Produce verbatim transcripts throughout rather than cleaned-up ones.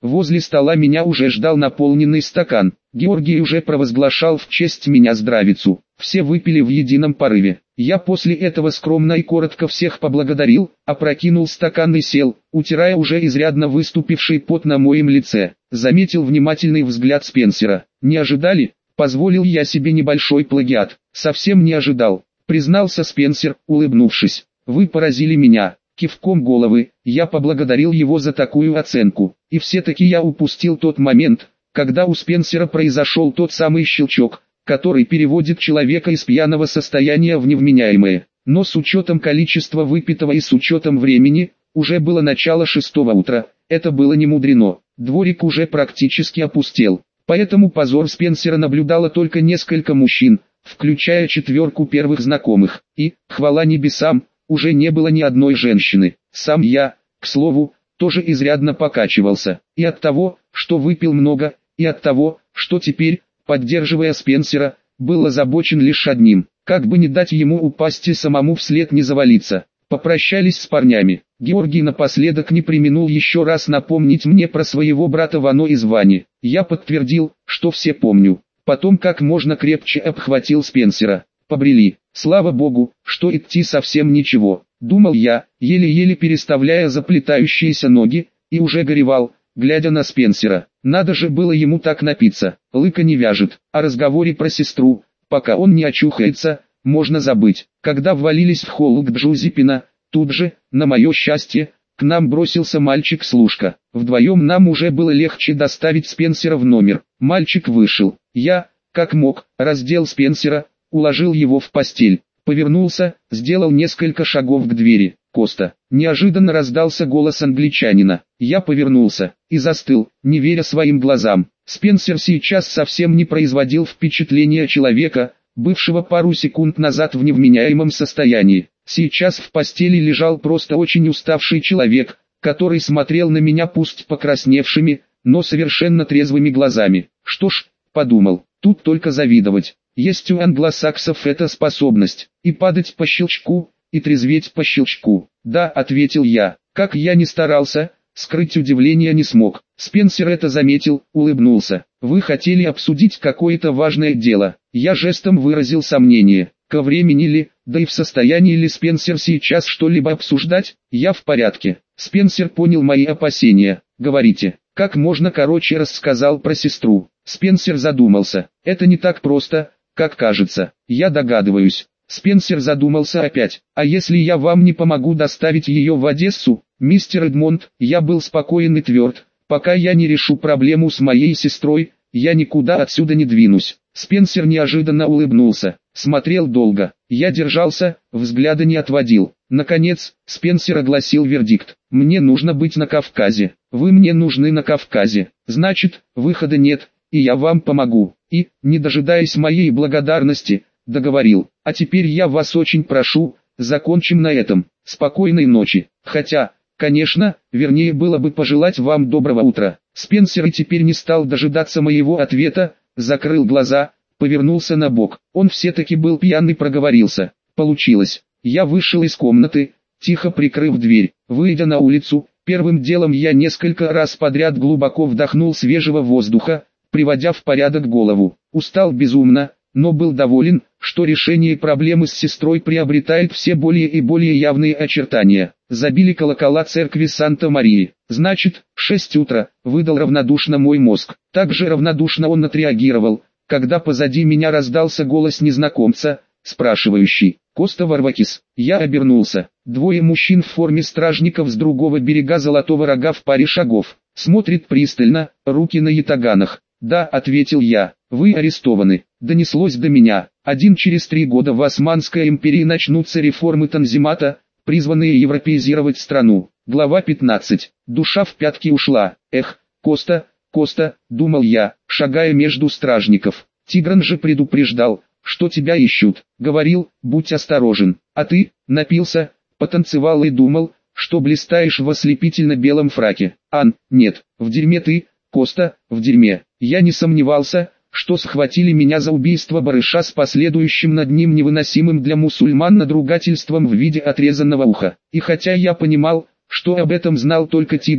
Возле стола меня уже ждал наполненный стакан. Георгий уже провозглашал в честь меня здравицу. Все выпили в едином порыве. Я после этого скромно и коротко всех поблагодарил, опрокинул стакан и сел, утирая уже изрядно выступивший пот на моем лице. Заметил внимательный взгляд Спенсера. «Не ожидали?» Позволил я себе небольшой плагиат. «Совсем не ожидал», признался Спенсер, улыбнувшись. «Вы поразили меня». Кивком головы, я поблагодарил его за такую оценку. И все-таки я упустил тот момент, когда у Спенсера произошел тот самый щелчок, который переводит человека из пьяного состояния в невменяемое. Но с учетом количества выпитого и с учетом времени, уже было начало шестого утра, это было не мудрено. Дворик уже практически опустел. Поэтому позор Спенсера наблюдало только несколько мужчин, включая четверку первых знакомых. И, хвала небесам, уже не было ни одной женщины. Сам я, к слову, тоже изрядно покачивался. И от того, что выпил много, и от того, что теперь, поддерживая Спенсера, был озабочен лишь одним. Как бы не дать ему упасть и самому вслед не завалиться. Попрощались с парнями. Георгий напоследок не преминул еще раз напомнить мне про своего брата Вано из Вани. Я подтвердил, что все помню. Потом как можно крепче обхватил Спенсера. Побрели. Слава богу, что идти совсем ничего, думал я, еле-еле переставляя заплетающиеся ноги, и уже горевал, глядя на Спенсера. Надо же было ему так напиться, лыка не вяжет. О разговоре про сестру, пока он не очухается, можно забыть. Когда ввалились в холл к Джузеппина, тут же, на мое счастье, к нам бросился мальчик-служка. Вдвоем нам уже было легче доставить Спенсера в номер. Мальчик вышел. Я, как мог, раздел Спенсера, уложил его в постель, повернулся, сделал несколько шагов к двери. «Коста!» Неожиданно раздался голос англичанина. Я повернулся и застыл, не веря своим глазам. Спенсер сейчас совсем не производил впечатления человека, бывшего пару секунд назад в невменяемом состоянии. Сейчас в постели лежал просто очень уставший человек, который смотрел на меня пусть покрасневшими, но совершенно трезвыми глазами. Что ж, подумал, тут только завидовать. Есть у англосаксов эта способность, и падать по щелчку, и трезветь по щелчку. Да, ответил я, как я ни старался, скрыть удивление не смог. Спенсер это заметил, улыбнулся. Вы хотели обсудить какое-то важное дело. Я жестом выразил сомнение. Ко времени ли, да и в состоянии ли Спенсер сейчас что-либо обсуждать? Я в порядке. Спенсер понял мои опасения. Говорите. Как можно короче рассказал про сестру. Спенсер задумался. Это не так просто, как кажется. Я догадываюсь. Спенсер задумался опять. А если я вам не помогу доставить ее в Одессу, мистер Эдмонд? Я был спокоен и тверд. Пока я не решу проблему с моей сестрой, я никуда отсюда не двинусь. Спенсер неожиданно улыбнулся. Смотрел долго. Я держался, взгляда не отводил. Наконец, Спенсер огласил вердикт. Мне нужно быть на Кавказе. Вы мне нужны на Кавказе. Значит, выхода нет, и я вам помогу. И, не дожидаясь моей благодарности, договорил. А теперь я вас очень прошу, закончим на этом. Спокойной ночи. Хотя, конечно, вернее было бы пожелать вам доброго утра. Спенсер и теперь не стал дожидаться моего ответа, закрыл глаза, повернулся на бок. Он все-таки был пьян и проговорился. Получилось. Я вышел из комнаты, тихо прикрыв дверь. Выйдя на улицу, первым делом я несколько раз подряд глубоко вдохнул свежего воздуха, приводя в порядок голову. Устал безумно, но был доволен, что решение проблемы с сестрой приобретает все более и более явные очертания. Забили колокола церкви Санта-Марии. Значит, шесть утра, выдал равнодушно мой мозг. Также равнодушно он отреагировал, когда позади меня раздался голос незнакомца, спрашивающий: «Коста Варвакис?» Я обернулся. Двое мужчин в форме стражников с другого берега Золотого Рога в паре шагов. Смотрит пристально, руки на ятаганах. «Да», — ответил я, — «вы арестованы». Донеслось до меня. Один через три года в Османской империи начнутся реформы Танзимата, призванные европеизировать страну. Глава пятнадцать. Душа в пятки ушла. Эх, Коста, Коста, думал я, шагая между стражников. Тигран же предупреждал, что тебя ищут. Говорил, будь осторожен. А ты, напился, потанцевал и думал, что блистаешь в ослепительно белом фраке. Ан, нет, в дерьме ты, Коста, в дерьме. Я не сомневался, что схватили меня за убийство барыша с последующим над ним невыносимым для мусульман надругательством в виде отрезанного уха. И хотя я понимал, что об этом знал только Тигран,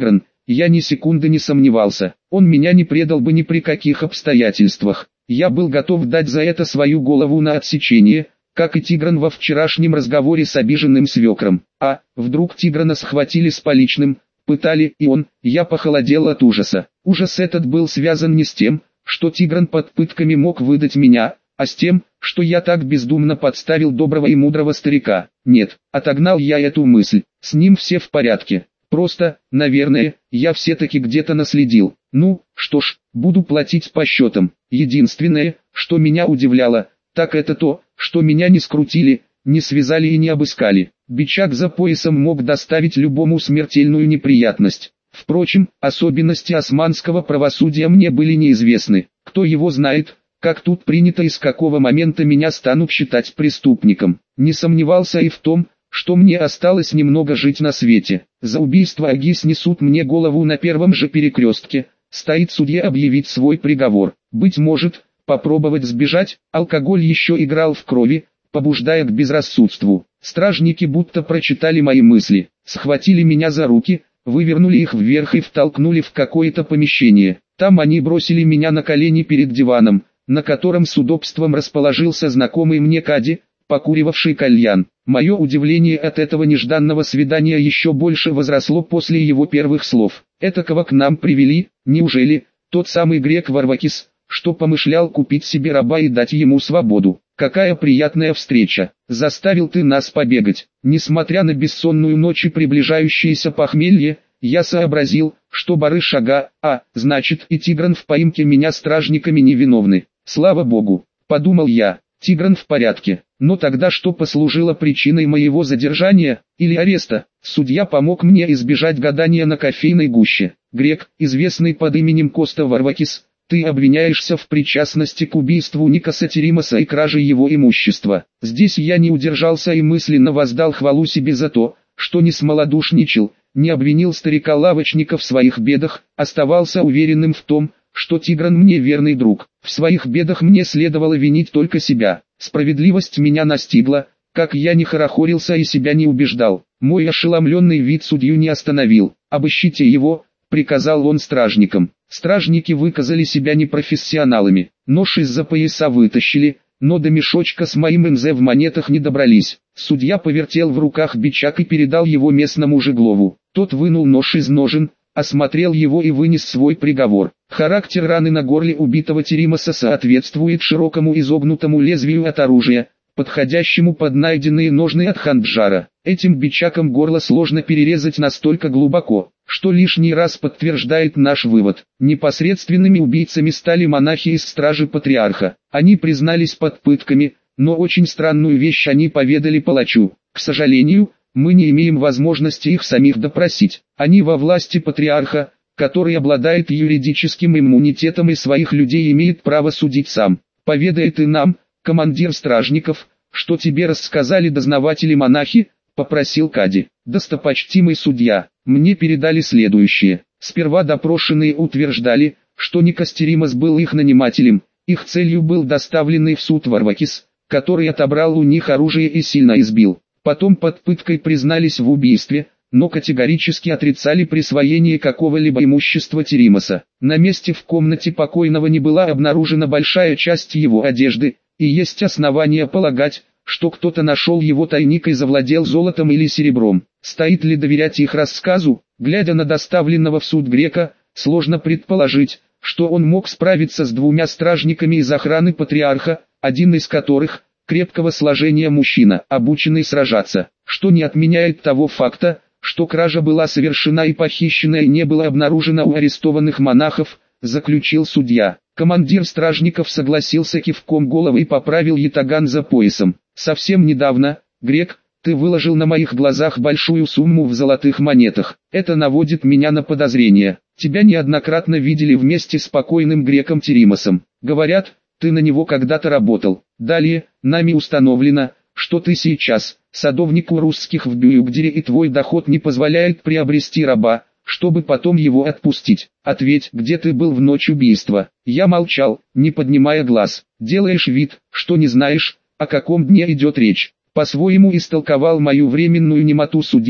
я ни секунды не сомневался. Он меня не предал бы ни при каких обстоятельствах. Я был готов дать за это свою голову на отсечение, как и Тигран во вчерашнем разговоре с обиженным свекром. А, вдруг Тиграна схватили с поличным, пытали, и он, я похолодел от ужаса. Ужас этот был связан не с тем, что Тигран под пытками мог выдать меня, а с тем, что я так бездумно подставил доброго и мудрого старика. Нет, отогнал я эту мысль, с ним все в порядке. Просто, наверное, я все-таки где-то наследил. Ну, что ж, буду платить по счетам. Единственное, что меня удивляло, так это то, что меня не скрутили, не связали и не обыскали. Бичак за поясом мог доставить любому смертельную неприятность. Впрочем, особенности османского правосудия мне были неизвестны. Кто его знает, как тут принято и с какого момента меня станут считать преступником. Не сомневался и в том, что мне осталось немного жить на свете. За убийство Аги снесут мне голову на первом же перекрестке. Стоит судья объявить свой приговор. Быть может, попробовать сбежать. Алкоголь еще играл в крови, побуждая к безрассудству. Стражники будто прочитали мои мысли, схватили меня за руки, вывернули их вверх и втолкнули в какое-то помещение. Там они бросили меня на колени перед диваном, на котором с удобством расположился знакомый мне Кади, покуривавший кальян. Мое удивление от этого нежданного свидания еще больше возросло после его первых слов. Этакого к нам привели, неужели, тот самый грек Варвакис, что помышлял купить себе раба и дать ему свободу. Какая приятная встреча, заставил ты нас побегать. Несмотря на бессонную ночь и приближающееся похмелье, я сообразил, что барыш Ага, а, значит и Тигран в поимке меня стражниками невиновны. Слава богу, подумал я, Тигран в порядке. Но тогда что послужило причиной моего задержания или ареста? Судья помог мне избежать гадания на кофейной гуще. Грек, известный под именем Коста Варвакис, ты обвиняешься в причастности к убийству Никоса Теримоса и краже его имущества. Здесь я не удержался и мысленно воздал хвалу себе за то, что не смолодушничал, не обвинил старика-лавочника в своих бедах, оставался уверенным в том, что Тигран мне верный друг. В своих бедах мне следовало винить только себя. Справедливость меня настигла, как я не хорохорился и себя не убеждал. Мой ошеломленный вид судью не остановил. «Обыщите его», — приказал он стражникам. Стражники выказали себя непрофессионалами. Нож из-за пояса вытащили, но до мешочка с моим МЗ в монетах не добрались. Судья повертел в руках бичак и передал его местному Жеглову. Тот вынул нож из ножен, осмотрел его и вынес свой приговор. Характер раны на горле убитого Теримоса соответствует широкому изогнутому лезвию от оружия, подходящему под найденные ножны от ханджара. Этим бичаком горло сложно перерезать настолько глубоко, что лишний раз подтверждает наш вывод. Непосредственными убийцами стали монахи из стражи патриарха. Они признались под пытками, но очень странную вещь они поведали палачу. К сожалению, мы не имеем возможности их самих допросить. Они во власти патриарха, который обладает юридическим иммунитетом и своих людей имеет право судить сам. Поведай ты нам, командир стражников, что тебе рассказали дознаватели-монахи, попросил Кади. Достопочтимый судья, мне передали следующее. Сперва допрошенные утверждали, что Никос Теримос был их нанимателем, их целью был доставленный в суд Варвакис, который отобрал у них оружие и сильно избил. Потом под пыткой признались в убийстве, но категорически отрицали присвоение какого-либо имущества Теримоса. На месте в комнате покойного не была обнаружена большая часть его одежды, и есть основания полагать, что кто-то нашел его тайник и завладел золотом или серебром. Стоит ли доверять их рассказу? Глядя на доставленного в суд грека, сложно предположить, что он мог справиться с двумя стражниками из охраны патриарха, один из которых – крепкого сложения мужчина, обученный сражаться, что не отменяет того факта, что кража была совершена и похищенная не было обнаружено у арестованных монахов, заключил судья. Командир стражников согласился кивком головы и поправил ятаган за поясом. Совсем недавно, грек, ты выложил на моих глазах большую сумму в золотых монетах. Это наводит меня на подозрение. Тебя неоднократно видели вместе с покойным греком Теримосом. Говорят, ты на него когда-то работал. Далее, нами установлено, что ты сейчас, садовник у русских в Бююгдере и твой доход не позволяет приобрести раба, чтобы потом его отпустить. Ответь, где ты был в ночь убийства. Я молчал, не поднимая глаз. Делаешь вид, что не знаешь, о каком дне идет речь. По-своему истолковал мою временную немоту судья,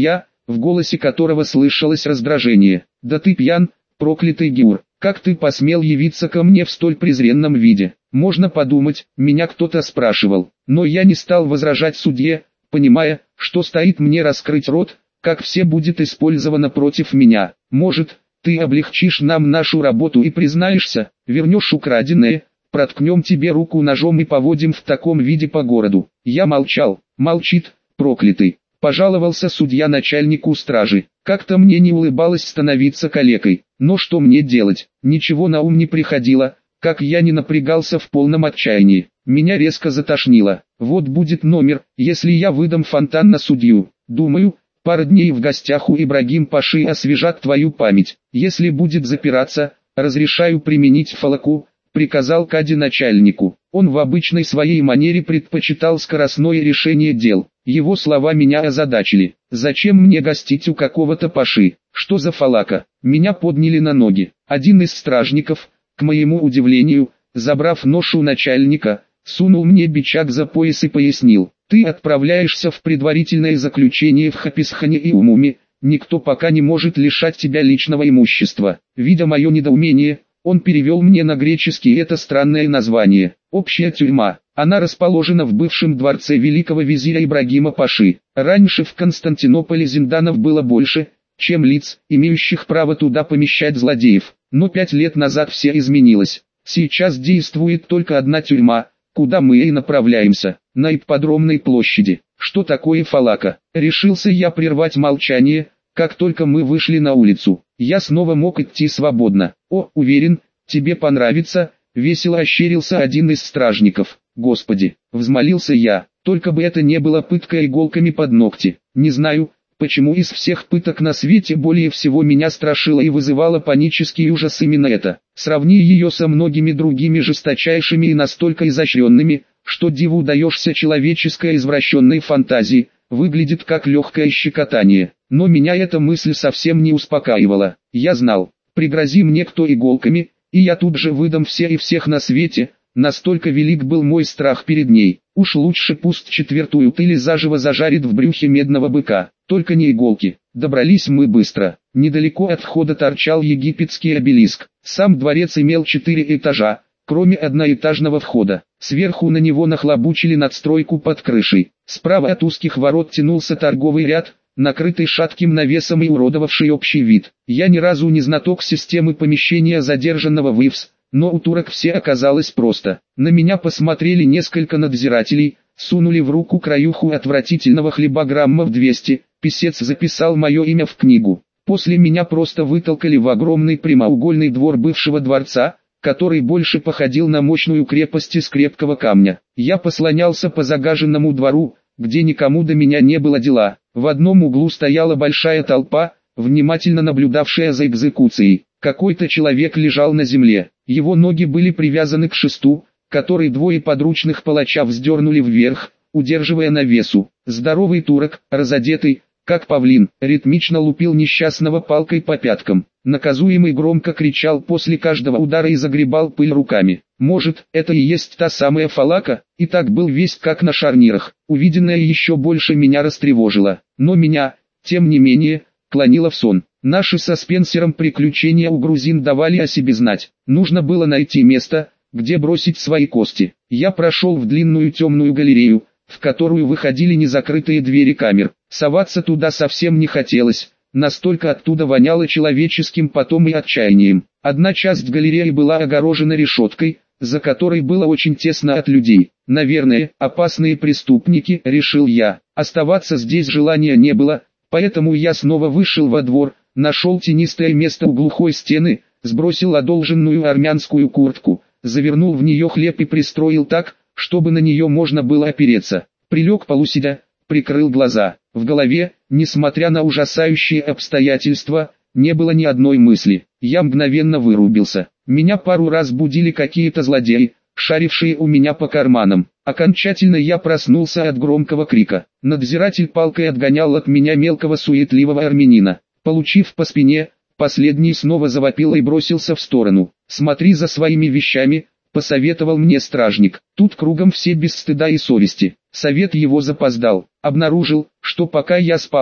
в голосе которого слышалось раздражение. «Да ты пьян, проклятый Геур, как ты посмел явиться ко мне в столь презренном виде? Можно подумать, меня кто-то спрашивал». Но я не стал возражать судье, понимая, что стоит мне раскрыть рот, как все будет использовано против меня. «Может, ты облегчишь нам нашу работу и признаешься, вернешь украденное, проткнем тебе руку ножом и поводим в таком виде по городу». Я молчал. «Молчит, проклятый», — пожаловался судья начальнику стражи. Как-то мне не улыбалось становиться калекой, но что мне делать? Ничего на ум не приходило, как я не напрягался в полном отчаянии. Меня резко затошнило. Вот будет номер, если я выдам фонтан на судью. Думаю, пара дней в гостях у Ибрагим Паши освежат твою память. Если будет запираться, разрешаю применить фалаку, приказал Кади начальнику. Он в обычной своей манере предпочитал скоростное решение дел. Его слова меня озадачили. Зачем мне гостить у какого-то Паши? Что за фалака? Меня подняли на ноги. Один из стражников, к моему удивлению, забрав нож у начальника, сунул мне бичак за пояс и пояснил: «Ты отправляешься в предварительное заключение в Хаписхане и Умуме, никто пока не может лишать тебя личного имущества». Видя мое недоумение, он перевел мне на греческий это странное название: «Общая тюрьма». Она расположена в бывшем дворце великого визиря Ибрагима Паши. Раньше в Константинополе зинданов было больше, чем лиц, имеющих право туда помещать злодеев. Но пять лет назад все изменилось. Сейчас действует только одна тюрьма, куда мы и направляемся, на ипподромной площади. Что такое фалака? Решился я прервать молчание, как только мы вышли на улицу. Я снова мог идти свободно. «О, уверен, тебе понравится», — весело ощерился один из стражников. «Господи», — взмолился я, — «только бы это не было пытка иголками под ногти». Не знаю, почему из всех пыток на свете более всего меня страшило и вызывало панический ужас именно это. Сравни ее со многими другими жесточайшими и настолько изощренными, что диву даешься человеческой извращенной фантазии, выглядит как легкое щекотание. Но меня эта мысль совсем не успокаивала. Я знал, пригрози мне кто иголками, и я тут же выдам все и всех на свете. Настолько велик был мой страх перед ней. Уж лучше пусть четвертуют или заживо зажарит в брюхе медного быка. Только не иголки. Добрались мы быстро. Недалеко от входа торчал египетский обелиск. Сам дворец имел четыре этажа, кроме одноэтажного входа. Сверху на него нахлобучили надстройку под крышей. Справа от узких ворот тянулся торговый ряд, накрытый шатким навесом и уродовавший общий вид. Я ни разу не знаток системы помещения задержанного в ИФС, но у турок все оказалось просто. На меня посмотрели несколько надзирателей, сунули в руку краюху отвратительного хлеба граммов двести, писец записал мое имя в книгу. После меня просто вытолкали в огромный прямоугольный двор бывшего дворца, который больше походил на мощную крепость из крепкого камня. Я послонялся по загаженному двору, где никому до меня не было дела. В одном углу стояла большая толпа, внимательно наблюдавшая за экзекуцией. Какой-то человек лежал на земле. Его ноги были привязаны к шесту, который двое подручных палача вздернули вверх, удерживая на весу. Здоровый турок, разодетый, как павлин, ритмично лупил несчастного палкой по пяткам. Наказуемый громко кричал после каждого удара и загребал пыль руками. Может, это и есть та самая фалака? И так был весь как на шарнирах. Увиденное еще больше меня растревожило. Но меня, тем не менее, клонило в сон. Наши со Спенсером приключения у грузин давали о себе знать. Нужно было найти место, где бросить свои кости. Я прошел в длинную темную галерею, в которую выходили незакрытые двери камер. Соваться туда совсем не хотелось, настолько оттуда воняло человеческим потом и отчаянием. Одна часть галереи была огорожена решеткой, за которой было очень тесно от людей. Наверное, опасные преступники, решил я. Оставаться здесь желания не было, поэтому я снова вышел во двор, нашел тенистое место у глухой стены, сбросил одолженную армянскую куртку, завернул в нее хлеб и пристроил так, чтобы на нее можно было опереться. Прилег полусидя, прикрыл глаза. В голове, несмотря на ужасающие обстоятельства, не было ни одной мысли. Я мгновенно вырубился. Меня пару раз будили какие-то злодеи, шарившие у меня по карманам. Окончательно я проснулся от громкого крика. Надзиратель палкой отгонял от меня мелкого суетливого армянина. Получив по спине, последний снова завопил и бросился в сторону. «Смотри за своими вещами», — посоветовал мне стражник. Тут кругом все без стыда и совести. Совет его запоздал. Обнаружил, что пока я спал,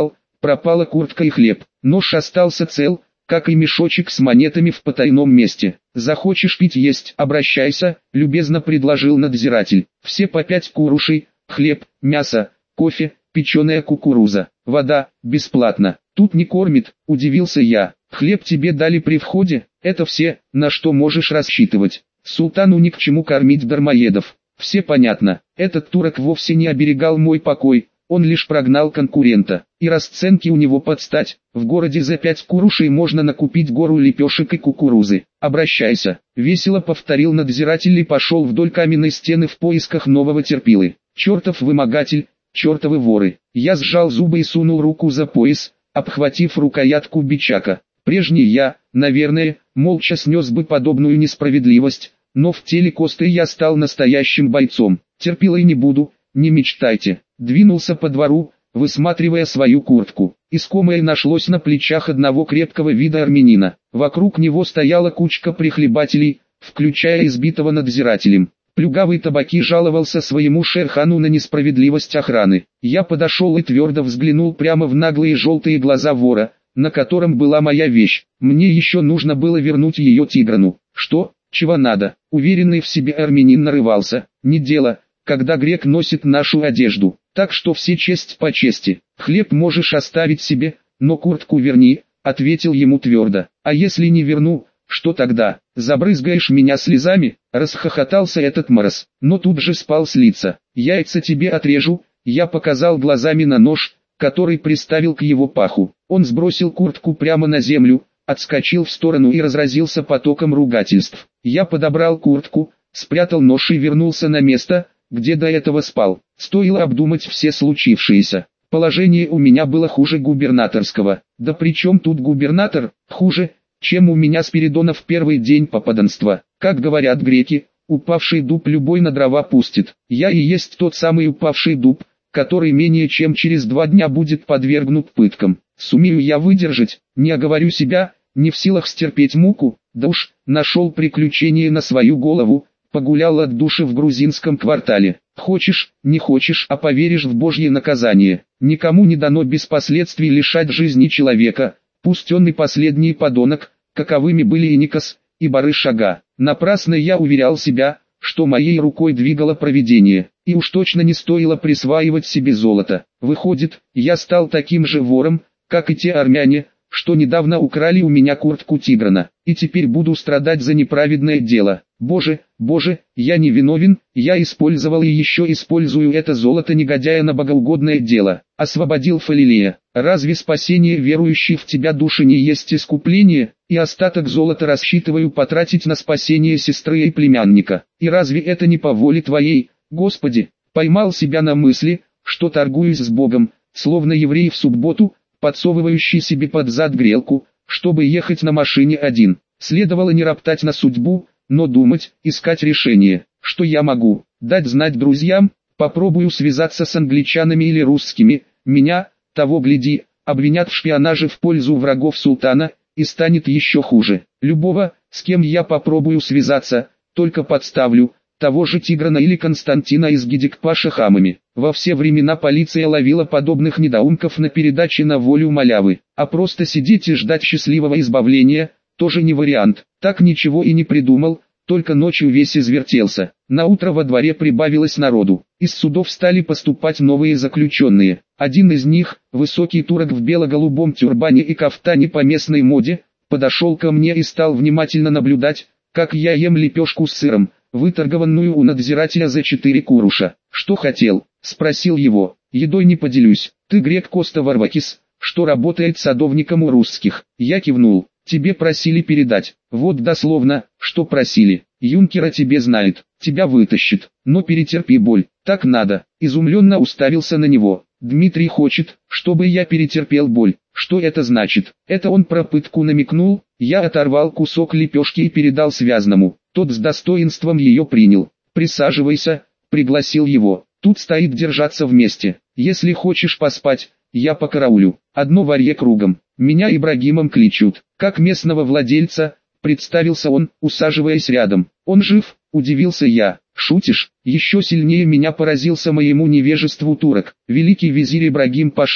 пропала куртка и хлеб. Нож остался цел, как и мешочек с монетами в потайном месте. «Захочешь пить есть, обращайся», — любезно предложил надзиратель. «Все по пять курушей, хлеб, мясо, кофе, печеная кукуруза, вода, бесплатно». «Тут не кормит», — удивился я. «Хлеб тебе дали при входе, это все, на что можешь рассчитывать. Султану ни к чему кормить дармоедов». Все понятно, этот турок вовсе не оберегал мой покой, он лишь прогнал конкурента. И расценки у него под стать, в городе за пять курушей можно накупить гору лепешек и кукурузы. «Обращайся», — весело повторил надзиратель и пошел вдоль каменной стены в поисках нового терпилы. «Чертов вымогатель, чертовы воры». Я сжал зубы и сунул руку за пояс, обхватив рукоятку бичака. Прежний я, наверное, молча снес бы подобную несправедливость, но в теле Косты я стал настоящим бойцом. «Терпилой не буду, не мечтайте». Двинулся по двору, высматривая свою куртку. Искомое нашлось на плечах одного крепкого вида армянина. Вокруг него стояла кучка прихлебателей, включая избитого надзирателем. Плюгавый табаки жаловался своему шерхану на несправедливость охраны. Я подошел и твердо взглянул прямо в наглые желтые глаза вора, на котором была моя вещь. Мне еще нужно было вернуть ее Тиграну. «Что? Чего надо?» Уверенный в себе армянин нарывался. «Не дело, когда грек носит нашу одежду. Так что все честь по чести. Хлеб можешь оставить себе, но куртку верни», — ответил ему твердо. «А если не верну, что тогда? Забрызгаешь меня слезами?» — расхохотался этот мороз, но тут же спал с лица. «Яйца тебе отрежу», — я показал глазами на нож, который приставил к его паху. Он сбросил куртку прямо на землю, отскочил в сторону и разразился потоком ругательств. Я подобрал куртку, спрятал нож и вернулся на место, где до этого спал. Стоило обдумать все случившееся. Положение у меня было хуже губернаторского. Да при чем тут губернатор? Хуже, чем у меня Спиридона в первый день попаданства. Как говорят греки, упавший дуб любой на дрова пустит. Я и есть тот самый упавший дуб, который менее чем через два дня будет подвергнут пыткам. Сумею я выдержать, не оговорю себя, не в силах стерпеть муку, да уж, нашел приключение на свою голову, погулял от души в грузинском квартале. Хочешь, не хочешь, а поверишь в Божье наказание. Никому не дано без последствий лишать жизни человека, пусть он и последний подонок, каковыми были и Никос, и Барыш-ага. Напрасно я уверял себя, что моей рукой двигало провидение, и уж точно не стоило присваивать себе золото. Выходит, я стал таким же вором, как и те армяне, что недавно украли у меня куртку Тиграна, и теперь буду страдать за неправедное дело. Боже, Боже, я не виновен, я использовал и еще использую это золото негодяя на богоугодное дело. Освободил Фалилея. Разве спасение верующей в тебя души не есть искупление? И остаток золота рассчитываю потратить на спасение сестры и племянника. И разве это не по воле твоей, Господи? Поймал себя на мысли, что торгуюсь с Богом, словно еврей в субботу, подсовывающий себе под зад грелку, чтобы ехать на машине один. Следовало не роптать на судьбу, но думать, искать решение. Что я могу? Дать знать друзьям? Попробую связаться с англичанами или русскими. Меня, того гляди, обвинят в шпионаже в пользу врагов султана, и станет еще хуже. Любого, с кем я попробую связаться, только подставлю, того же Тиграна или Константина из Гидикпаша хамами. Во все времена полиция ловила подобных недоумков на передаче на волю малявы, а просто сидеть и ждать счастливого избавления, тоже не вариант. Так ничего и не придумал, только ночью весь извертелся. Наутро во дворе прибавилось народу. Из судов стали поступать новые заключенные. Один из них, высокий турок в бело-голубом тюрбане и кафтане по местной моде, подошел ко мне и стал внимательно наблюдать, как я ем лепешку с сыром, выторгованную у надзирателя за четыре куруша. «Что хотел?» — спросил его. «Едой не поделюсь. Ты грек Коста Варвакис, что работает садовником у русских». Я кивнул. «Тебе просили передать». «Вот дословно, что просили. Юнкера тебе знает, тебя вытащит, но перетерпи боль, так надо». Изумленно уставился на него. «Дмитрий хочет, чтобы я перетерпел боль. Что это значит?» Это он про пытку намекнул. Я оторвал кусок лепешки и передал связному. Тот с достоинством ее принял. «Присаживайся», — пригласил его. «Тут стоит держаться вместе. Если хочешь поспать, я покараулю. Одно варье кругом. Меня Ибрагимом кличут». Как местного владельца, представился он, усаживаясь рядом. «Он жив?» — удивился я. «Шутишь?» Еще сильнее меня поразился моему невежеству турок. «Великий визирь Ибрагим Паша»,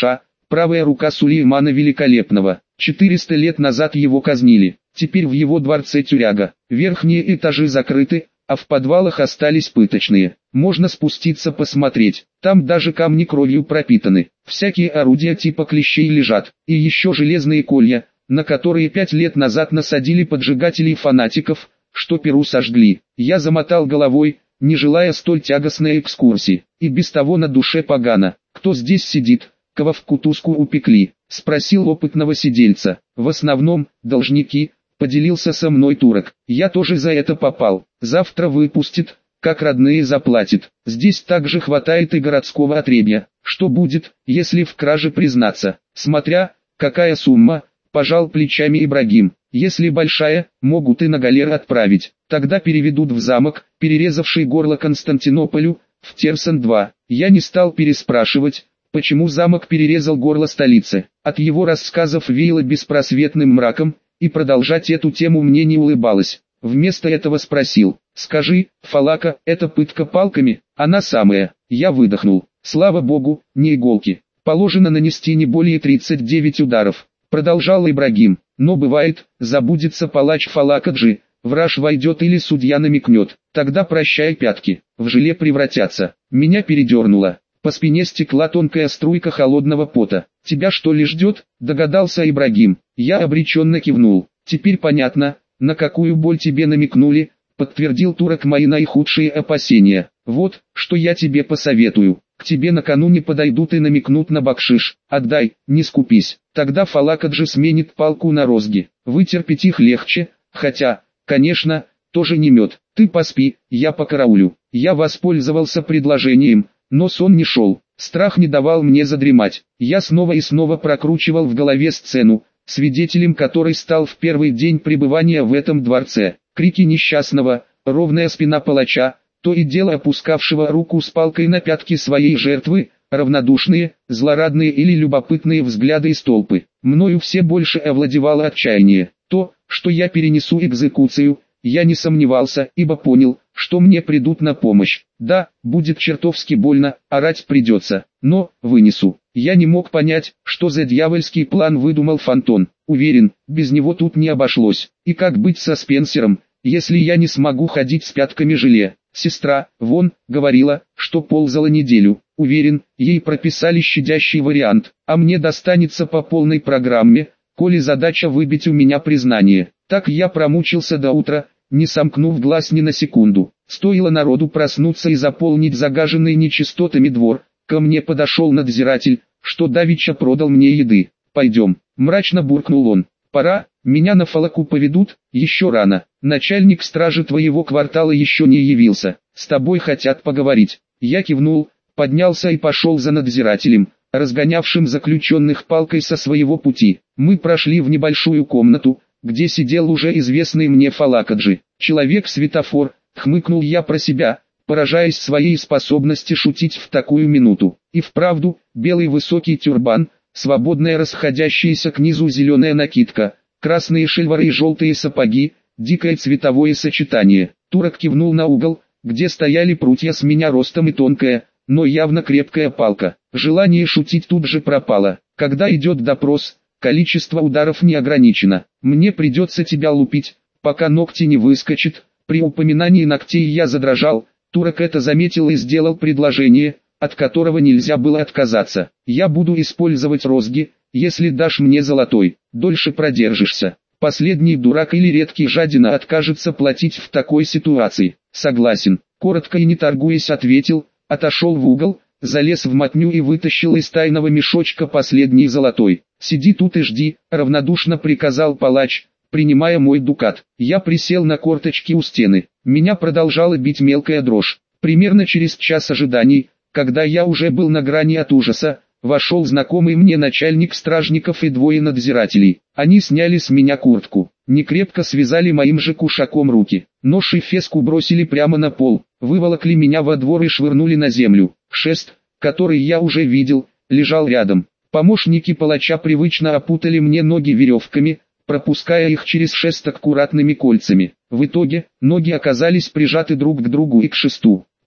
правая рука Сулеймана Великолепного. четыреста лет назад его казнили, теперь в его дворце тюряга. Верхние этажи закрыты, а в подвалах остались пыточные. Можно спуститься посмотреть, там даже камни кровью пропитаны. Всякие орудия типа клещей лежат, и еще железные колья, на которые пять лет назад насадили поджигателей фанатиков, что Перу сожгли. Я замотал головой, не желая столь тягостной экскурсии, и без того на душе погано. Кто здесь сидит, кого в кутузку упекли? Спросил опытного сидельца. В основном, должники, поделился со мной турок. Я тоже за это попал. Завтра выпустит, как родные заплатит. Здесь также хватает и городского отребья. Что будет, если в краже признаться? Смотря, какая сумма, пожал плечами Ибрагим. Если большая, могут и на галер отправить. Тогда переведут в замок, перерезавший горло Константинополю, в Терсан-два. Я не стал переспрашивать, почему замок перерезал горло столицы. От его рассказов веяло беспросветным мраком, и продолжать эту тему мне не улыбалось. Вместо этого спросил: «Скажи, Фалака, это пытка палками?» «Она самая». Я выдохнул. «Слава богу, не иголки. Положено нанести не более тридцати девяти ударов», продолжал Ибрагим. «Но бывает, забудется палач Фалакаджи, враж войдет или судья намекнет, тогда прощай пятки, в желе превратятся». Меня передернуло. По спине стекла тонкая струйка холодного пота. «Тебя что ли ждет?» – догадался Ибрагим. Я обреченно кивнул. «Теперь понятно, на какую боль тебе намекнули», – подтвердил турок мои наихудшие опасения. «Вот, что я тебе посоветую. К тебе накануне подойдут и намекнут на бакшиш. Отдай, не скупись. Тогда Фалакаджи сменит палку на розги. Вытерпеть их легче, хотя, конечно, тоже не мед. Ты поспи, я покараулю». Я воспользовался предложением, но сон не шел. Страх не давал мне задремать. Я снова и снова прокручивал в голове сцену, свидетелем которой стал в первый день пребывания в этом дворце. Крики несчастного, ровная спина палача, то и дело опускавшего руку с палкой на пятки своей жертвы, равнодушные, злорадные или любопытные взгляды из толпы. Мною все больше овладевало отчаяние. То, что я перенесу экзекуцию, я не сомневался, ибо понял, что мне придут на помощь. Да, будет чертовски больно, орать придется, но вынесу. Я не мог понять, что за дьявольский план выдумал Фантон. Уверен, без него тут не обошлось. И как быть со Спенсером, если я не смогу ходить с пятками желе? Сестра, вон, говорила, что ползала неделю. Уверен, ей прописали щадящий вариант, а мне достанется по полной программе, коли задача выбить у меня признание. Так я промучился до утра, не сомкнув глаз ни на секунду. Стоило народу проснуться и заполнить загаженный нечистотами двор, ко мне подошел надзиратель, что давеча продал мне еды. «Пойдем», — мрачно буркнул он. «Пора, меня на Фалаку поведут, еще рано. Начальник стражи твоего квартала еще не явился, с тобой хотят поговорить». Я кивнул, поднялся и пошел за надзирателем, разгонявшим заключенных палкой со своего пути. Мы прошли в небольшую комнату, где сидел уже известный мне Фалакаджи. «Человек-светофор», хмыкнул я про себя, поражаясь своей способности шутить в такую минуту. И вправду, белый высокий тюрбан, свободная расходящаяся к низу зеленая накидка, красные шельвары и желтые сапоги, дикое цветовое сочетание. Турок кивнул на угол, где стояли прутья с меня ростом и тонкая, но явно крепкая палка. Желание шутить тут же пропало. Когда идет допрос, количество ударов не ограничено. Мне придется тебя лупить, пока ногти не выскочат. При упоминании ногтей я задрожал. Турок это заметил и сделал предложение, от которого нельзя было отказаться. Я буду использовать розги, если дашь мне золотой, дольше продержишься. Последний дурак или редкий жадина откажется платить в такой ситуации. Согласен, коротко и не торгуясь ответил, отошел в угол, залез в мотню и вытащил из тайного мешочка последний золотой. «Сиди тут и жди», — равнодушно приказал палач, принимая мой дукат. Я присел на корточки у стены. Меня продолжала бить мелкая дрожь. Примерно через час ожиданий, когда я уже был на грани от ужаса, вошел знакомый мне начальник стражников и двое надзирателей. Они сняли с меня куртку, некрепко связали моим же кушаком руки. Нож и феску бросили прямо на пол, выволокли меня во двор и швырнули на землю. Шест, который я уже видел, лежал рядом. Помощники палача привычно опутали мне ноги веревками, пропуская их через шест аккуратными кольцами. В итоге, ноги оказались прижаты друг к другу и к шесту.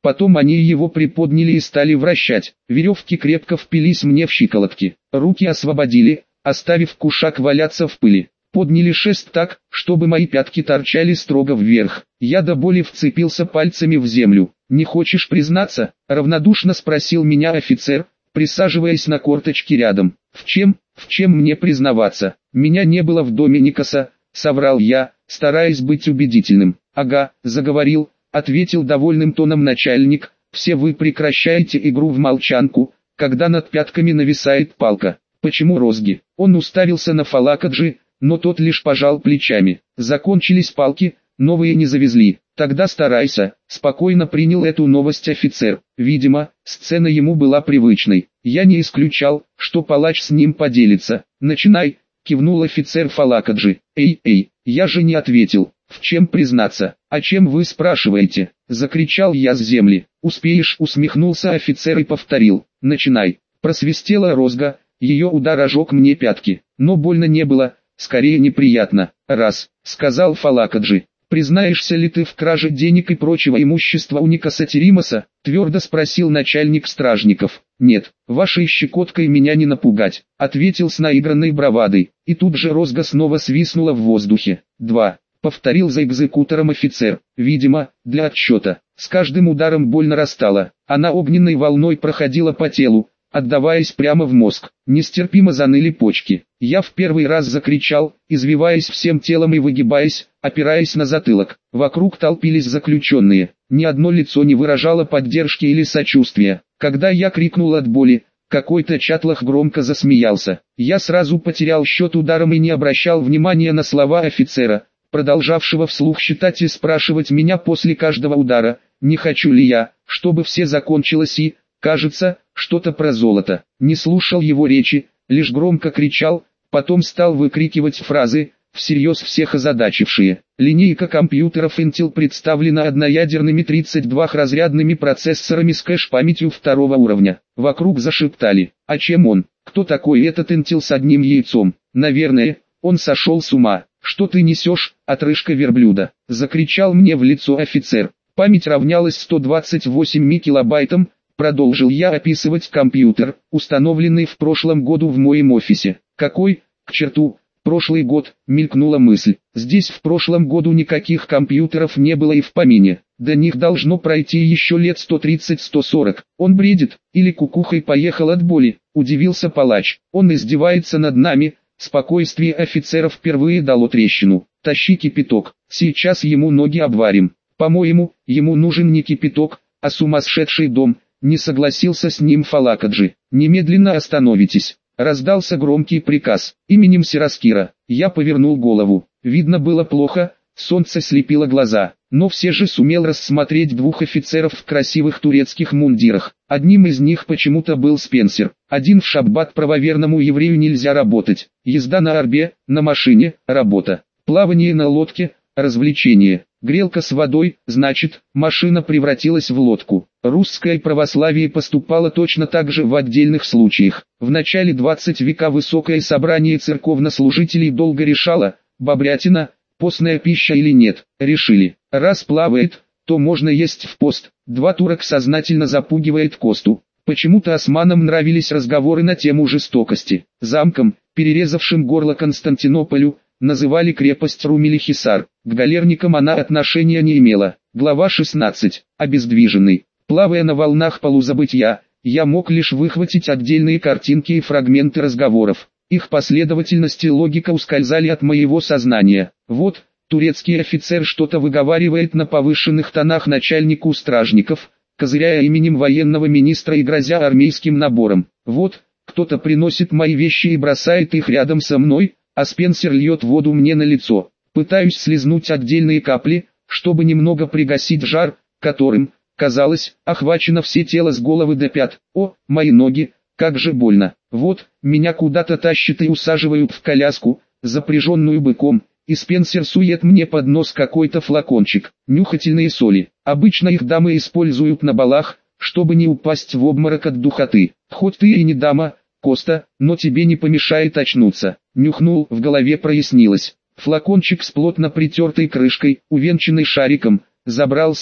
Потом они его приподняли и стали вращать. Веревки крепко впились мне в щиколотки. Руки освободили, оставив кушак валяться в пыли. Подняли шест так, чтобы мои пятки торчали строго вверх. Я до боли вцепился пальцами в землю. «Не хочешь признаться?» — равнодушно спросил меня офицер, присаживаясь на корточки рядом. «В чем, в чем мне признаваться? Меня не было в доме Никаса», — соврал я, стараясь быть убедительным. «Ага», — заговорил, — ответил довольным тоном начальник, — «все вы прекращаете игру в молчанку, когда над пятками нависает палка». «Почему розги?» Он уставился на Фалакаджи, но тот лишь пожал плечами. «Закончились палки, новые не завезли». «Тогда старайся», — спокойно принял эту новость офицер. Видимо, сцена ему была привычной. Я не исключал, что палач с ним поделится. «Начинай», — кивнул офицер Фалакаджи. «Эй, эй, я же не ответил. В чем признаться? О чем вы спрашиваете?» — закричал я с земли. «Успеешь», — усмехнулся офицер и повторил. «Начинай». Просвистела розга, ее удар ожег мне пятки. Но больно не было, скорее неприятно. «Раз», — сказал Фалакаджи. «Признаешься ли ты в краже денег и прочего имущества у Никаса Теримаса?» — твердо спросил начальник стражников. «Нет, вашей щекоткой меня не напугать», — ответил с наигранной бравадой. И тут же розга снова свистнула в воздухе. «Два», — повторил за экзекутором офицер. Видимо, для отсчета. С каждым ударом боль нарастала. Она огненной волной проходила по телу, отдаваясь прямо в мозг. Нестерпимо заныли почки. Я в первый раз закричал, извиваясь всем телом и выгибаясь, опираясь на затылок. Вокруг толпились заключенные. Ни одно лицо не выражало поддержки или сочувствия. Когда я крикнул от боли, какой-то чатлах громко засмеялся. Я сразу потерял счет ударом и не обращал внимания на слова офицера, продолжавшего вслух считать и спрашивать меня после каждого удара, не хочу ли я, чтобы все закончилось и, кажется, что-то про золото. Не слушал его речи, лишь громко кричал, потом стал выкрикивать фразы, всерьез всех озадачившие. Линейка компьютеров Intel представлена одноядерными тридцать двухразрядными процессорами с кэш-памятью второго уровня. Вокруг зашептали. А чем он? Кто такой этот Intel с одним яйцом? Наверное, он сошел с ума. «Что ты несешь, отрыжка верблюда?» — закричал мне в лицо офицер. Память равнялась сто двадцать восемь килобайтам, продолжил я описывать компьютер, установленный в прошлом году в моем офисе. «Какой, к черту, прошлый год?» — мелькнула мысль. «Здесь в прошлом году никаких компьютеров не было и в помине. До них должно пройти еще лет сто тридцать — сто сорок. Он бредит, или кукухой поехал от боли?» — удивился палач. «Он издевается над нами». Спокойствие офицера впервые дало трещину. «Тащи кипяток, сейчас ему ноги обварим». «По-моему, ему нужен не кипяток, а сумасшедший дом», — не согласился с ним Фалакаджи. «Немедленно остановитесь». Раздался громкий приказ. Именем Сираскира. Я повернул голову. Видно было плохо, солнце слепило глаза. Но все же сумел рассмотреть двух офицеров в красивых турецких мундирах. Одним из них почему-то был Спенсер. Один в шаббат правоверному еврею нельзя работать. Езда на арбе, на машине, работа. Плавание на лодке, развлечение. Грелка с водой, значит, машина превратилась в лодку. Русское православие поступало точно так же в отдельных случаях. В начале двадцатого века высокое собрание церковнослужителей долго решало, бобрятина, постная пища или нет. Решили, раз плавает, то можно есть в пост. Два турок сознательно запугивает Косту. Почему-то османам нравились разговоры на тему жестокости. Замком, перерезавшим горло Константинополю, называли крепость Румели-Хисар. К галерникам она отношения не имела. Глава шестнадцать. Обездвиженный. Плавая на волнах полузабытия, я мог лишь выхватить отдельные картинки и фрагменты разговоров. Их последовательность и логика ускользали от моего сознания. Вот, турецкий офицер что-то выговаривает на повышенных тонах начальнику стражников, козыряя именем военного министра и грозя армейским набором. Вот, кто-то приносит мои вещи и бросает их рядом со мной, а Спенсер льет воду мне на лицо. Пытаюсь слизнуть отдельные капли, чтобы немного пригасить жар, которым, казалось, охвачено все тело с головы до пят. О, мои ноги, как же больно. Вот, меня куда-то тащат и усаживают в коляску, запряженную быком, и Спенсер сует мне под нос какой-то флакончик. Нюхательные соли. Обычно их дамы используют на балах, чтобы не упасть в обморок от духоты. Хоть ты и не дама, Коста, но тебе не помешает очнуться. Нюхнул, в голове прояснилось. Флакончик с плотно притертой крышкой, увенчанный шариком, забрал себе.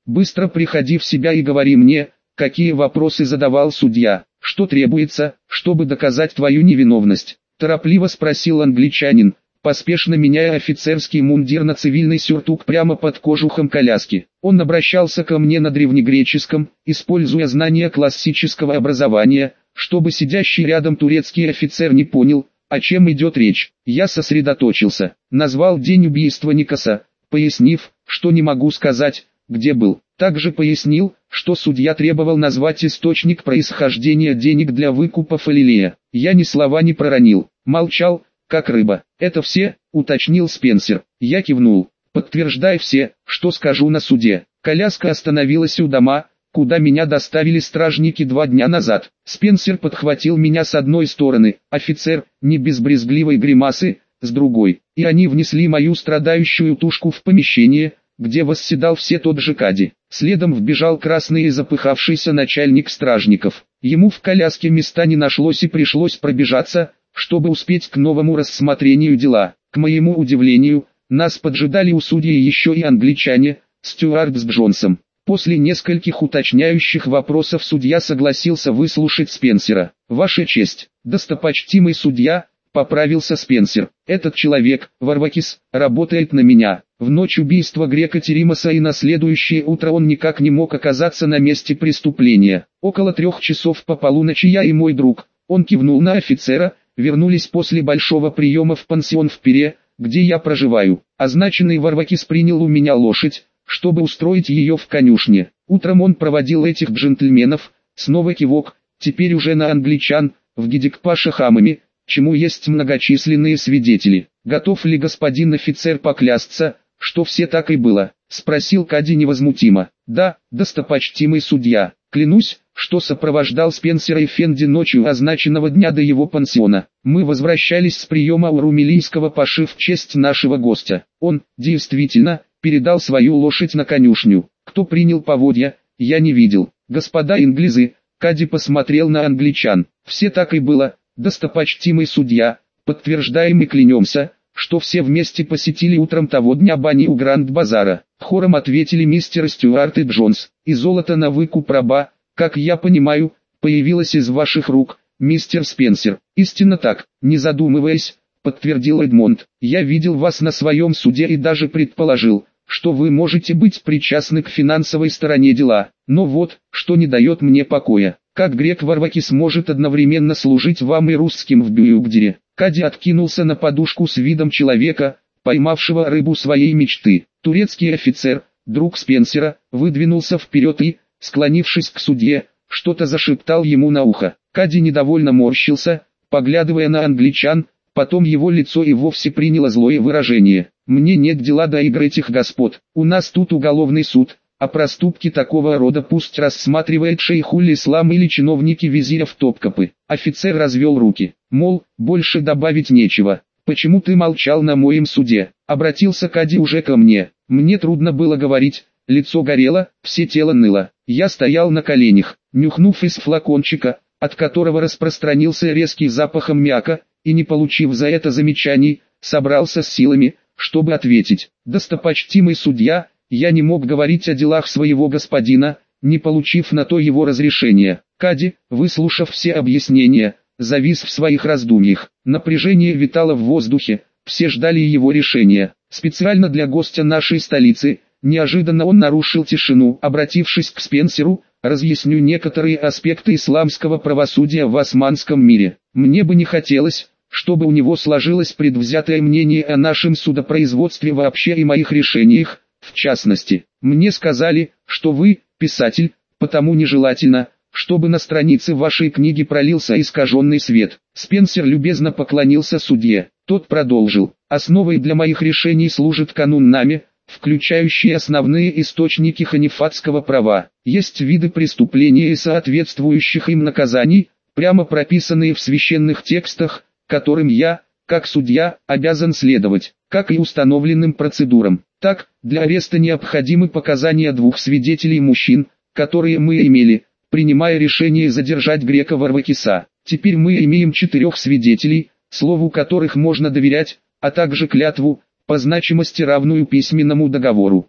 Быстро приходи в себя и говори мне, какие вопросы задавал судья, что требуется, чтобы доказать твою невиновность. Торопливо спросил англичанин, поспешно меняя офицерский мундир на цивильный сюртук прямо под кожухом коляски. Он обращался ко мне на древнегреческом, используя знания классического образования, чтобы сидящий рядом турецкий офицер не понял, о чем идет речь. Я сосредоточился, назвал день убийства Никоса, пояснив, что не могу сказать, где был. Также пояснил, что судья требовал назвать источник происхождения денег для выкупа Фалилея. Я ни слова не проронил, молчал, как рыба. «Это все?» — уточнил Спенсер. Я кивнул. «Подтверждай все, что скажу на суде». Коляска остановилась у дома, куда меня доставили стражники два дня назад. Спенсер подхватил меня с одной стороны, офицер, не без брезгливой гримасы, с другой. И они внесли мою страдающую тушку в помещение, где восседал все тот же Кади. Следом вбежал красный и запыхавшийся начальник стражников. Ему в коляске места не нашлось и пришлось пробежаться, чтобы успеть к новому рассмотрению дела. К моему удивлению, нас поджидали у судьи еще и англичане, Стюарт с Джонсом. После нескольких уточняющих вопросов судья согласился выслушать Спенсера. «Ваша честь, достопочтимый судья», — поправился Спенсер, — «этот человек, Варвакис, работает на меня. В ночь убийства грека Теримоса и на следующее утро он никак не мог оказаться на месте преступления. Около трех часов по полуночи я и мой друг», — он кивнул на офицера, — вернулись после большого приема в пансион в Пире, где я проживаю. Означенный Варвакис принял у меня лошадь, чтобы устроить ее в конюшне. Утром он проводил этих джентльменов, снова кивок, теперь уже на англичан, в Гидикпаше хамами, чему есть многочисленные свидетели. «Готов ли господин офицер поклясться, что все так и было?» — спросил Кади невозмутимо. «Да, достопочтимый судья, клянусь, что сопровождал Спенсера Эфенди ночью означенного дня до его пансиона. Мы возвращались с приема у румелийского паши в честь нашего гостя. Он, действительно, передал свою лошадь на конюшню. Кто принял поводья, я не видел. Господа инглизы», — Кади посмотрел на англичан, — «все так и было, достопочтимый судья, подтверждаем и клянемся, что все вместе посетили утром того дня бани у Гранд-базара». Хором ответили мистер Стюарт и Джонс. «И золото на выкуп раба, как я понимаю, появилось из ваших рук, мистер Спенсер». «Истинно так», — не задумываясь, подтвердил Эдмонд. «Я видел вас на своем суде и даже предположил, что вы можете быть причастны к финансовой стороне дела. Но вот, что не дает мне покоя. Как грек Варвакис может одновременно служить вам и русским в Бююгдере?» Кади откинулся на подушку с видом человека, поймавшего рыбу своей мечты. Турецкий офицер, друг Спенсера, выдвинулся вперед и, склонившись к судье, что-то зашептал ему на ухо. Кади недовольно морщился, поглядывая на англичан, потом его лицо и вовсе приняло злое выражение. «Мне нет дела до игр этих господ, у нас тут уголовный суд, а проступки такого рода пусть рассматривает шейхуль-ислам или чиновники визиря в Топкапы». Офицер развел руки, мол, больше добавить нечего. «Почему ты молчал на моем суде?» Обратился Кади уже ко мне. Мне трудно было говорить, лицо горело, все тело ныло. Я стоял на коленях, нюхнув из флакончика, от которого распространился резкий запах аммиака, и не получив за это замечаний, собрался с силами, чтобы ответить. «Достопочтимый судья, я не мог говорить о делах своего господина, не получив на то его разрешения». Кади, выслушав все объяснения, завис в своих раздумьях. Напряжение витало в воздухе, все ждали его решения. Специально для гостя нашей столицы, неожиданно он нарушил тишину, обратившись к Спенсеру: «Разъясню некоторые аспекты исламского правосудия в османском мире. Мне бы не хотелось, чтобы у него сложилось предвзятое мнение о нашем судопроизводстве вообще и моих решениях, в частности. Мне сказали, что вы, писатель, потому нежелательно, чтобы на странице вашей книги пролился искаженный свет». Спенсер любезно поклонился судье. Тот продолжил: «Основой для моих решений служит канун Нами, включающий основные источники ханифатского права. Есть виды преступления и соответствующих им наказаний, прямо прописанные в священных текстах, которым я, как судья, обязан следовать, как и установленным процедурам. Так, для ареста необходимы показания двух свидетелей мужчин, которые мы имели, принимая решение задержать грека Варвакиса. Теперь мы имеем четырех свидетелей, слову которых можно доверять, а также клятву, по значимости равную письменному договору.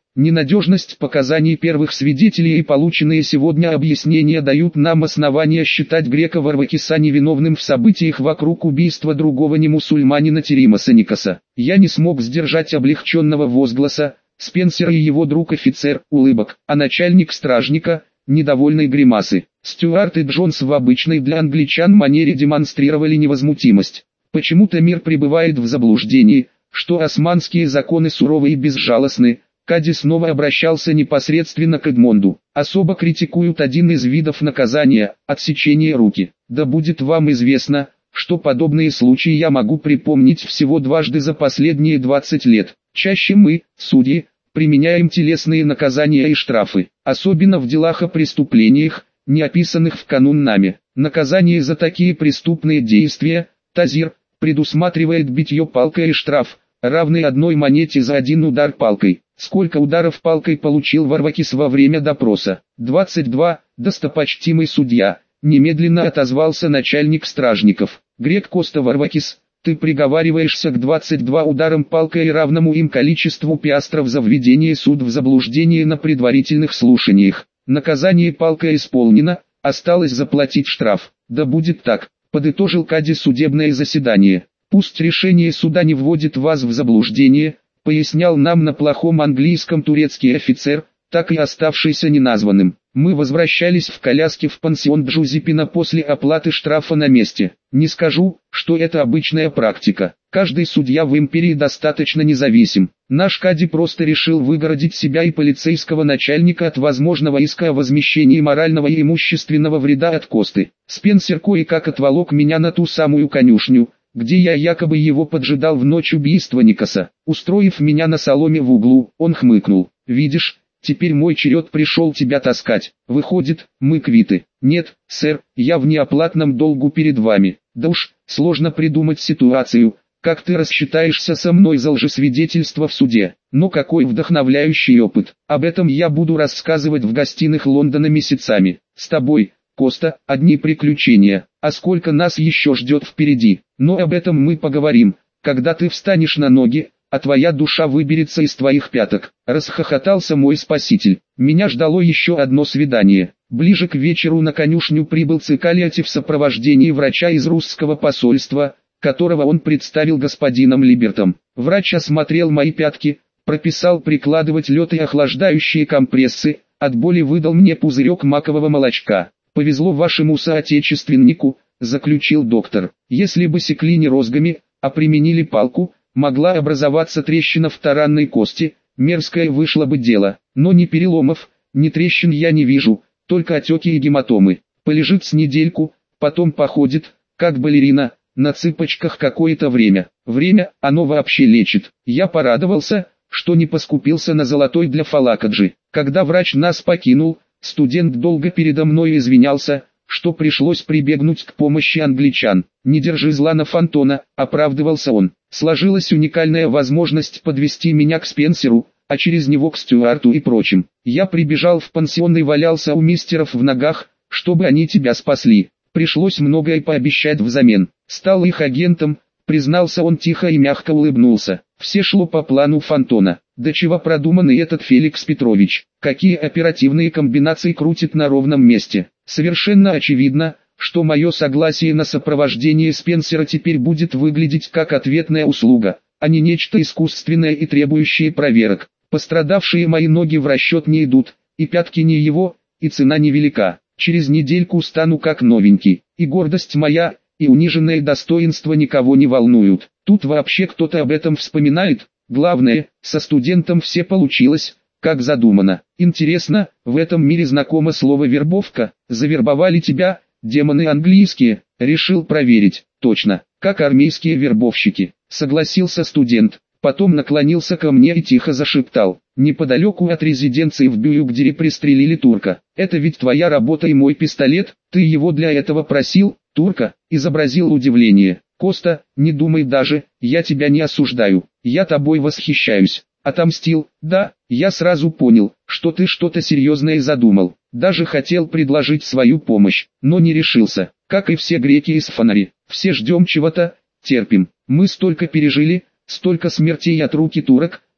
Ненадежность показаний первых свидетелей и полученные сегодня объяснения дают нам основания считать грека Варвакиса невиновным в событиях вокруг убийства другого немусульманина Теримаса Никаса. Я не смог сдержать облегченного возгласа, Спенсер и его друг-офицер, улыбок, а начальник стражника, недовольной гримасы. Стюарт и Джонс в обычной для англичан манере демонстрировали невозмутимость. Почему-то мир пребывает в заблуждении, что османские законы суровы и безжалостны. Кади снова обращался непосредственно к Эдмонду. Особо критикуют один из видов наказания – отсечение руки. Да будет вам известно, что подобные случаи я могу припомнить всего дважды за последние двадцать лет. Чаще мы, судьи, применяем телесные наказания и штрафы, особенно в делах о преступлениях, не описанных в канун нами. Наказание за такие преступные действия, тазир, предусматривает битье палкой и штраф, равный одной монете за один удар палкой. Сколько ударов палкой получил Варвакис во время допроса? двадцать два, достопочтимый судья, немедленно отозвался начальник стражников. Грек Коста Варвакис, ты приговариваешься к двадцати двум ударам палкой и равному им количеству пиастров за введение суд в заблуждение на предварительных слушаниях. Наказание палкой исполнено, осталось заплатить штраф. Да будет так, подытожил Кади судебное заседание. Пусть решение суда не вводит вас в заблуждение, пояснял нам на плохом английском турецкий офицер, так и оставшийся неназванным. Мы возвращались в коляске в пансион Джузеппина после оплаты штрафа на месте. Не скажу, что это обычная практика. Каждый судья в империи достаточно независим. Наш Кади просто решил выгородить себя и полицейского начальника от возможного иска о возмещении морального и имущественного вреда от Косты. Спенсер кое-как отволок меня на ту самую конюшню, где я якобы его поджидал в ночь убийства Никаса. Устроив меня на соломе в углу, он хмыкнул. «Видишь, теперь мой черед пришел тебя таскать. Выходит, мы квиты». «Нет, сэр, я в неоплатном долгу перед вами». «Да уж, сложно придумать ситуацию, как ты рассчитаешься со мной за лжесвидетельство в суде. Но какой вдохновляющий опыт. Об этом я буду рассказывать в гостиных Лондона месяцами. С тобой, Коста, одни приключения. А сколько нас еще ждет впереди. Но об этом мы поговорим, когда ты встанешь на ноги, а твоя душа выберется из твоих пяток». Расхохотался мой спаситель. Меня ждало еще одно свидание. Ближе к вечеру на конюшню прибыл Цикалиати в сопровождении врача из русского посольства, которого он представил господином Либертом. Врач осмотрел мои пятки, прописал прикладывать лед и охлаждающие компрессы, от боли выдал мне пузырек макового молочка. «Повезло вашему соотечественнику», — заключил доктор. «Если бы секли не розгами, а применили палку, могла образоваться трещина в таранной кости, мерзкое вышло бы дело. Но ни переломов, ни трещин я не вижу, только отеки и гематомы. Полежит с недельку, потом походит, как балерина, на цыпочках какое-то время. Время, оно вообще лечит». Я порадовался, что не поскупился на золотой для Фалакаджи. Когда врач нас покинул, студент долго передо мной извинялся, что пришлось прибегнуть к помощи англичан. «Не держи зла на Фантона», — оправдывался он. Сложилась уникальная возможность подвести меня к Спенсеру, а через него к Стюарту и прочим. Я прибежал в пансион и валялся у мистеров в ногах, чтобы они тебя спасли. Пришлось многое пообещать взамен. Стал их агентом, признался он тихо и мягко улыбнулся. Все шло по плану Фантона. До чего продуманный этот Феликс Петрович. Какие оперативные комбинации крутит на ровном месте. Совершенно очевидно, что мое согласие на сопровождение Спенсера теперь будет выглядеть как ответная услуга, а не нечто искусственное и требующее проверок. Пострадавшие мои ноги в расчет не идут, и пятки не его, и цена невелика. Через недельку стану как новенький, и гордость моя, и униженное достоинство никого не волнуют. Тут вообще кто-то об этом вспоминает. Главное, со студентом все получилось, как задумано. Интересно, в этом мире знакомо слово «вербовка»? Завербовали тебя, демоны английские? Решил проверить. Точно, как армейские вербовщики. Согласился студент. Потом наклонился ко мне и тихо зашептал. Неподалеку от резиденции в Бююгдере пристрелили турка. Это ведь твоя работа и мой пистолет? Ты его для этого просил? Турка изобразил удивление. Коста, не думай даже, я тебя не осуждаю. Я тобой восхищаюсь. Отомстил? Да, я сразу понял, что ты что-то серьезное задумал. Даже хотел предложить свою помощь, но не решился. Как и все греки из Фонари. Все ждем чего-то, терпим. Мы столько пережили, столько смертей от руки турок,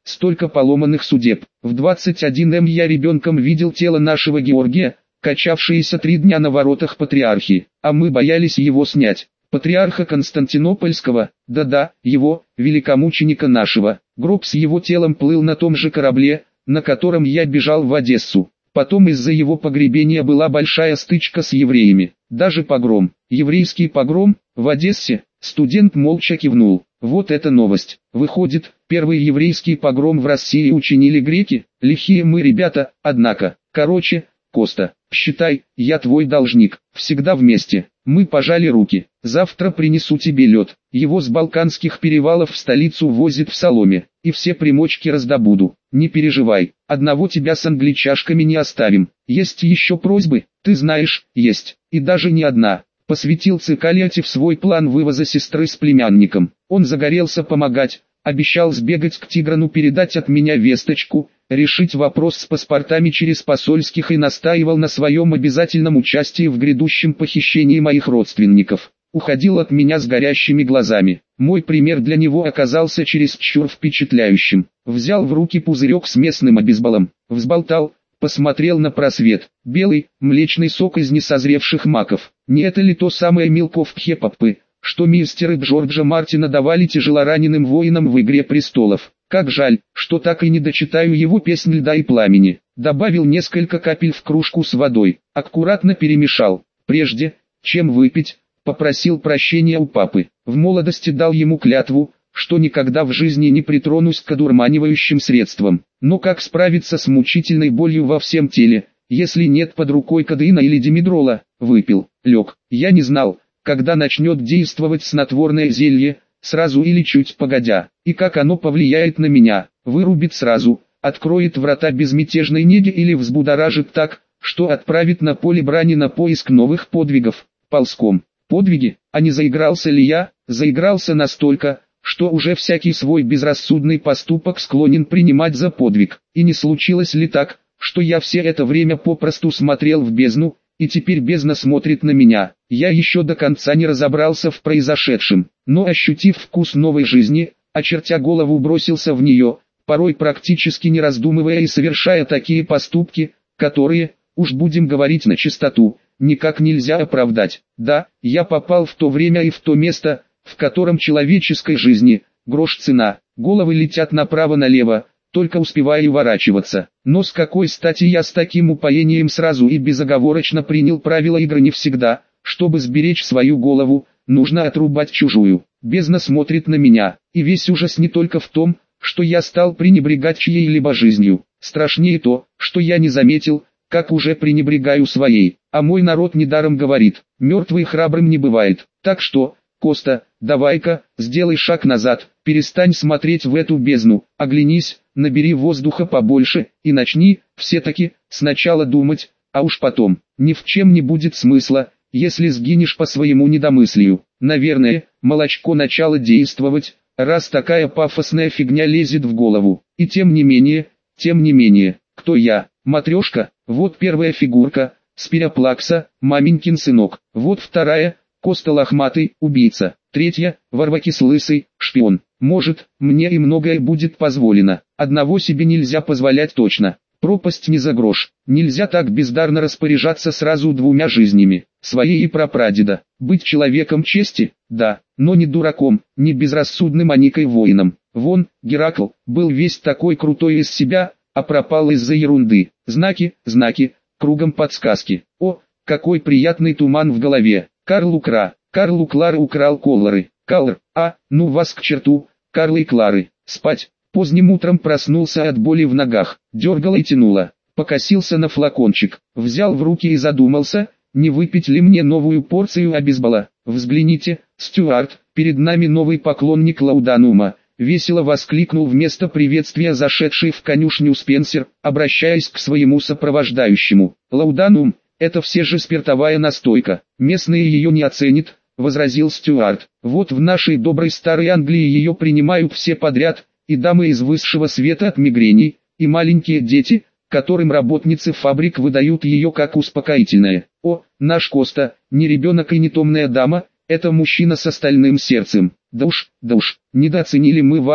столько поломанных судеб. В двадцать один м я ребенком видел тело нашего Георгия, качавшееся три дня на воротах Патриархии, а мы боялись его снять. Патриарха Константинопольского, да-да, его, великомученика нашего. Гроб с его телом плыл на том же корабле, на котором я бежал в Одессу. Потом из-за его погребения была большая стычка с евреями, даже погром. Еврейский погром в Одессе. Студент молча кивнул. Вот это новость. Выходит, первый еврейский погром в России учинили греки? Лихие мы ребята, однако. Короче, Коста, считай, я твой должник. Всегда вместе. Мы пожали руки. Завтра принесу тебе лед. Его с Балканских перевалов в столицу возят в соломе. И все примочки раздобуду. Не переживай. Одного тебя с англичашками не оставим. Есть еще просьбы? Ты знаешь, есть. И даже не одна. Посвятил Цикалиатив свой план вывоза сестры с племянником. Он загорелся помогать. Обещал сбегать к Тиграну, передать от меня весточку, решить вопрос с паспортами через посольских и настаивал на своем обязательном участии в грядущем похищении моих родственников. Уходил от меня с горящими глазами. Мой пример для него оказался чересчур впечатляющим. Взял в руки пузырек с местным обезболом, взболтал, посмотрел на просвет. Белый, млечный сок из несозревших маков. Не это ли то самое Milk Хепапы, что мистеры Джорджа Мартина давали тяжелораненым воинам в «Игре престолов»? Как жаль, что так и не дочитаю его «Песнь льда и пламени». Добавил несколько капель в кружку с водой, аккуратно перемешал. Прежде, чем выпить, попросил прощения у папы. В молодости дал ему клятву, что никогда в жизни не притронусь к одурманивающим средствам. Но как справиться с мучительной болью во всем теле, если нет под рукой кодеина или димедрола? Выпил, лег. Я не знал, когда начнет действовать снотворное зелье, сразу или чуть погодя, и как оно повлияет на меня. Вырубит сразу, откроет врата безмятежной неги или взбудоражит так, что отправит на поле брани на поиск новых подвигов. Ползком. Подвиги, а не заигрался ли я? Заигрался настолько, что уже всякий свой безрассудный поступок склонен принимать за подвиг. И не случилось ли так, что я все это время попросту смотрел в бездну, и теперь бездна смотрит на меня? Я еще до конца не разобрался в произошедшем, но ощутив вкус новой жизни, очертя голову бросился в нее, порой практически не раздумывая и совершая такие поступки, которые, уж будем говорить на чистоту, никак нельзя оправдать. Да, я попал в то время и в то место, в котором человеческой жизни грош цена, головы летят направо-налево, только успеваю уворачиваться. Но с какой стати я с таким упоением сразу и безоговорочно принял правила игры? Не всегда, чтобы сберечь свою голову, нужно отрубать чужую. Бездна смотрит на меня, и весь ужас не только в том, что я стал пренебрегать чьей-либо жизнью. Страшнее то, что я не заметил, как уже пренебрегаю своей. А мой народ недаром говорит, мертвый храбрым не бывает. Так что, Коста, давай-ка, сделай шаг назад, перестань смотреть в эту бездну, оглянись, набери воздуха побольше, и начни, все-таки, сначала думать, а уж потом. Ни в чем не будет смысла, если сгинешь по своему недомыслию. Наверное, молочко начало действовать, раз такая пафосная фигня лезет в голову. И тем не менее, тем не менее, кто я? Матрешка, вот первая фигурка, Спироплакса, маменькин сынок. Вот вторая, Коста лохматый, убийца. Третья, Варвакис лысый, шпион. Может, мне и многое будет позволено. Одного себе нельзя позволять точно. Пропасть не за грош. Нельзя так бездарно распоряжаться сразу двумя жизнями, своей и прапрадеда. Быть человеком чести, да, но не дураком, не безрассудным аникой воином. Вон, Геракл, был весь такой крутой из себя, а пропал из-за ерунды. Знаки, знаки, кругом подсказки. О, какой приятный туман в голове. Карл Укра, Карл у Клары украл колоры. Калр, а, ну вас к черту, Карла и Клары. Спать. Поздним утром проснулся от боли в ногах, дергало и тянуло. Покосился на флакончик, взял в руки и задумался, не выпить ли мне новую порцию обезбола. Взгляните, Стюарт, перед нами новый поклонник Лауданума. Весело воскликнул вместо приветствия зашедший в конюшню Спенсер, обращаясь к своему сопровождающему. Лауданум, это все же спиртовая настойка, местные ее не оценят, возразил Стюарт. Вот в нашей доброй старой Англии ее принимают все подряд, и дамы из высшего света от мигрений, и маленькие дети, которым работницы фабрик выдают ее как успокоительное. О, наш Коста, не ребенок и не томная дама, это мужчина с остальным сердцем. Да уж, да уж, недооценили мы вас,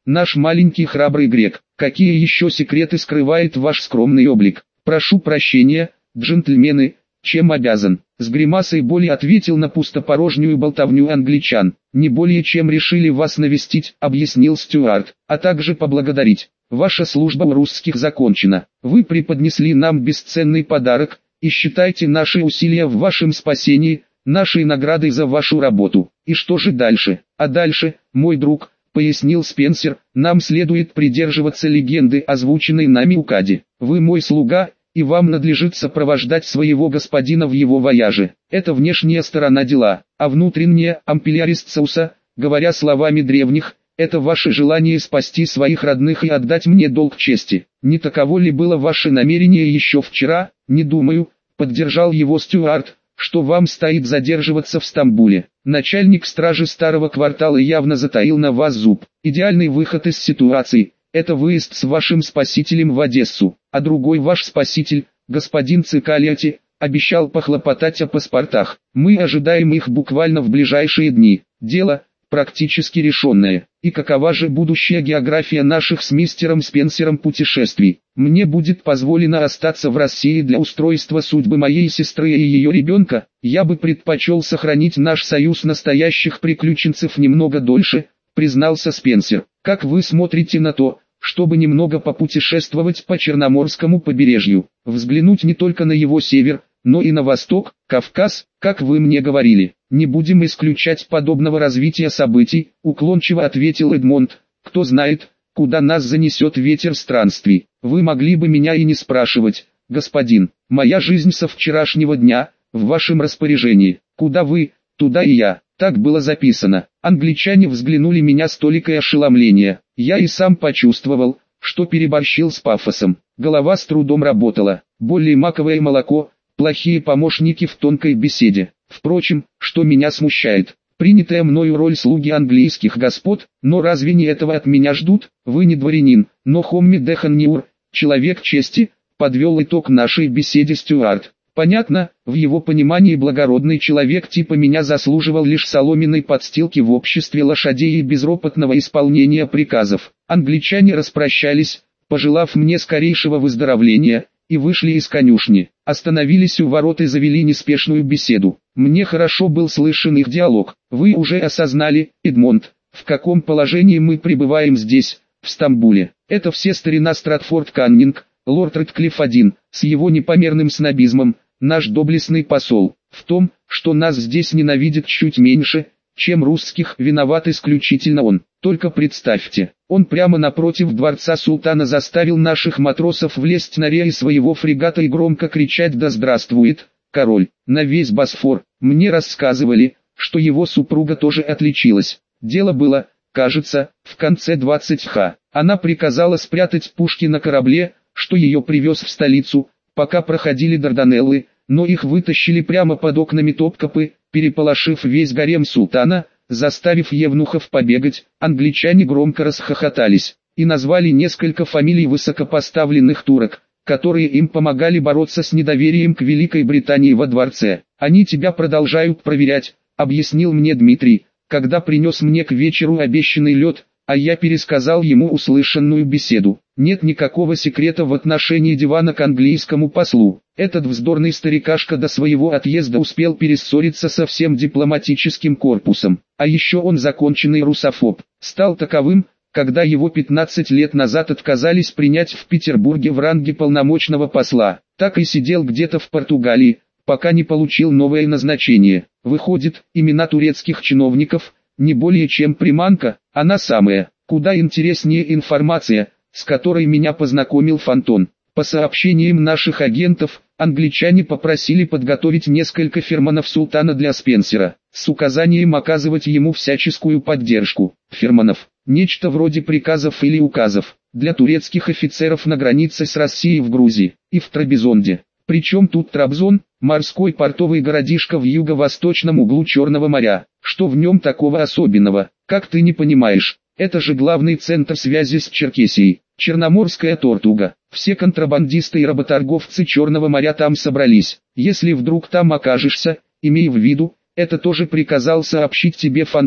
наш маленький храбрый грек, какие еще секреты скрывает ваш скромный облик? Прошу прощения, джентльмены, чем обязан?» С гримасой боли ответил на пустопорожнюю болтовню англичан. «Не более чем решили вас навестить», — объяснил Стюарт, «а также поблагодарить. Ваша служба у русских закончена. Вы преподнесли нам бесценный подарок, и считайте наши усилия в вашем спасении, нашей наградой за вашу работу. И что же дальше?» «А дальше, мой друг», — пояснил Спенсер, «нам следует придерживаться легенды, озвученной нами у Кади. Вы мой слуга, и вам надлежит сопровождать своего господина в его вояже. Это внешняя сторона дела, а внутренняя, ампелиаристсауса, говоря словами древних, это ваше желание спасти своих родных и отдать мне долг чести. Не таково ли было ваше намерение еще вчера?» «Не думаю», — поддержал его Стюарт, «что вам стоит задерживаться в Стамбуле. Начальник стражи старого квартала явно затаил на вас зуб. Идеальный выход из ситуации — это выезд с вашим спасителем в Одессу, а другой ваш спаситель, господин Цикалиати, обещал похлопотать о паспортах. Мы ожидаем их буквально в ближайшие дни. Дело практически решенное. И какова же будущая география наших с мистером Спенсером путешествий? Мне будет позволено остаться в России для устройства судьбы моей сестры и ее ребенка. Я бы предпочел сохранить наш союз настоящих приключенцев немного дольше», — признался Спенсер. «Как вы смотрите на то, чтобы немного попутешествовать по Черноморскому побережью, взглянуть не только на его север, но и на восток, Кавказ, как вы мне говорили?» «Не будем исключать подобного развития событий», — уклончиво ответил Эдмонд. «Кто знает, куда нас занесет ветер странствий. Вы могли бы меня и не спрашивать, господин. Моя жизнь со вчерашнего дня в вашем распоряжении. Куда вы, туда и я». Так было записано. Англичане взглянули меня с толикой ошеломления. Я и сам почувствовал, что переборщил с пафосом. Голова с трудом работала. Более маковое молоко, плохие помощники в тонкой беседе. Впрочем, что меня смущает? Принятая мною роль слуги английских господ, но разве не этого от меня ждут? Вы не дворянин, но Хомми Деханниур, человек чести, подвел итог нашей беседе Стюарт. Понятно, в его понимании благородный человек типа меня заслуживал лишь соломенной подстилки в обществе лошадей и безропотного исполнения приказов. Англичане распрощались, пожелав мне скорейшего выздоровления, и вышли из конюшни. Остановились у ворот и завели неспешную беседу. Мне хорошо был слышен их диалог. «Вы уже осознали, Эдмонд, в каком положении мы пребываем здесь, в Стамбуле. Это все старина Стратфорд Каннинг, лорд Рэдклифф один, с его непомерным снобизмом, наш доблестный посол. В том, что нас здесь ненавидят чуть меньше, чем русских, виноват исключительно он. Только представьте, он прямо напротив дворца султана заставил наших матросов влезть на реи своего фрегата и громко кричать: «Да здравствует король!» на весь Босфор. Мне рассказывали, что его супруга тоже отличилась. Дело было, кажется, в конце двадцатого ха. Она приказала спрятать пушки на корабле, что ее привез в столицу, пока проходили Дарданеллы, но их вытащили прямо под окнами Топкапы, переполошив весь гарем султана, заставив евнухов побегать. Англичане громко расхохотались и назвали несколько фамилий высокопоставленных турок, которые им помогали бороться с недоверием к Великой Британии во дворце. «Они тебя продолжают проверять», — объяснил мне Дмитрий, когда принес мне к вечеру обещанный лед, а я пересказал ему услышанную беседу. «Нет никакого секрета в отношении дивана к английскому послу. Этот вздорный старикашка до своего отъезда успел перессориться со всем дипломатическим корпусом. А еще он законченный русофоб. Стал таковым, когда его пятнадцать лет назад отказались принять в Петербурге в ранге полномочного посла. Так и сидел где-то в Португалии, пока не получил новое назначение. Выходит, имена турецких чиновников – не более чем приманка, она самая. Куда интереснее информация, с которой меня познакомил Фонтон. По сообщениям наших агентов, англичане попросили подготовить несколько ферманов султана для Спенсера, с указанием оказывать ему всяческую поддержку. Ферманов – нечто вроде приказов или указов, для турецких офицеров на границе с Россией в Грузии и в Трабзонде. Причем тут Трабзон, морской портовый городишко в юго-восточном углу Черного моря. Что в нем такого особенного, как ты не понимаешь? Это же главный центр связи с Черкесией, Черноморская Тортуга. Все контрабандисты и работорговцы Черного моря там собрались. Если вдруг там окажешься, имей в виду, это тоже приказал сообщить тебе Фонтон,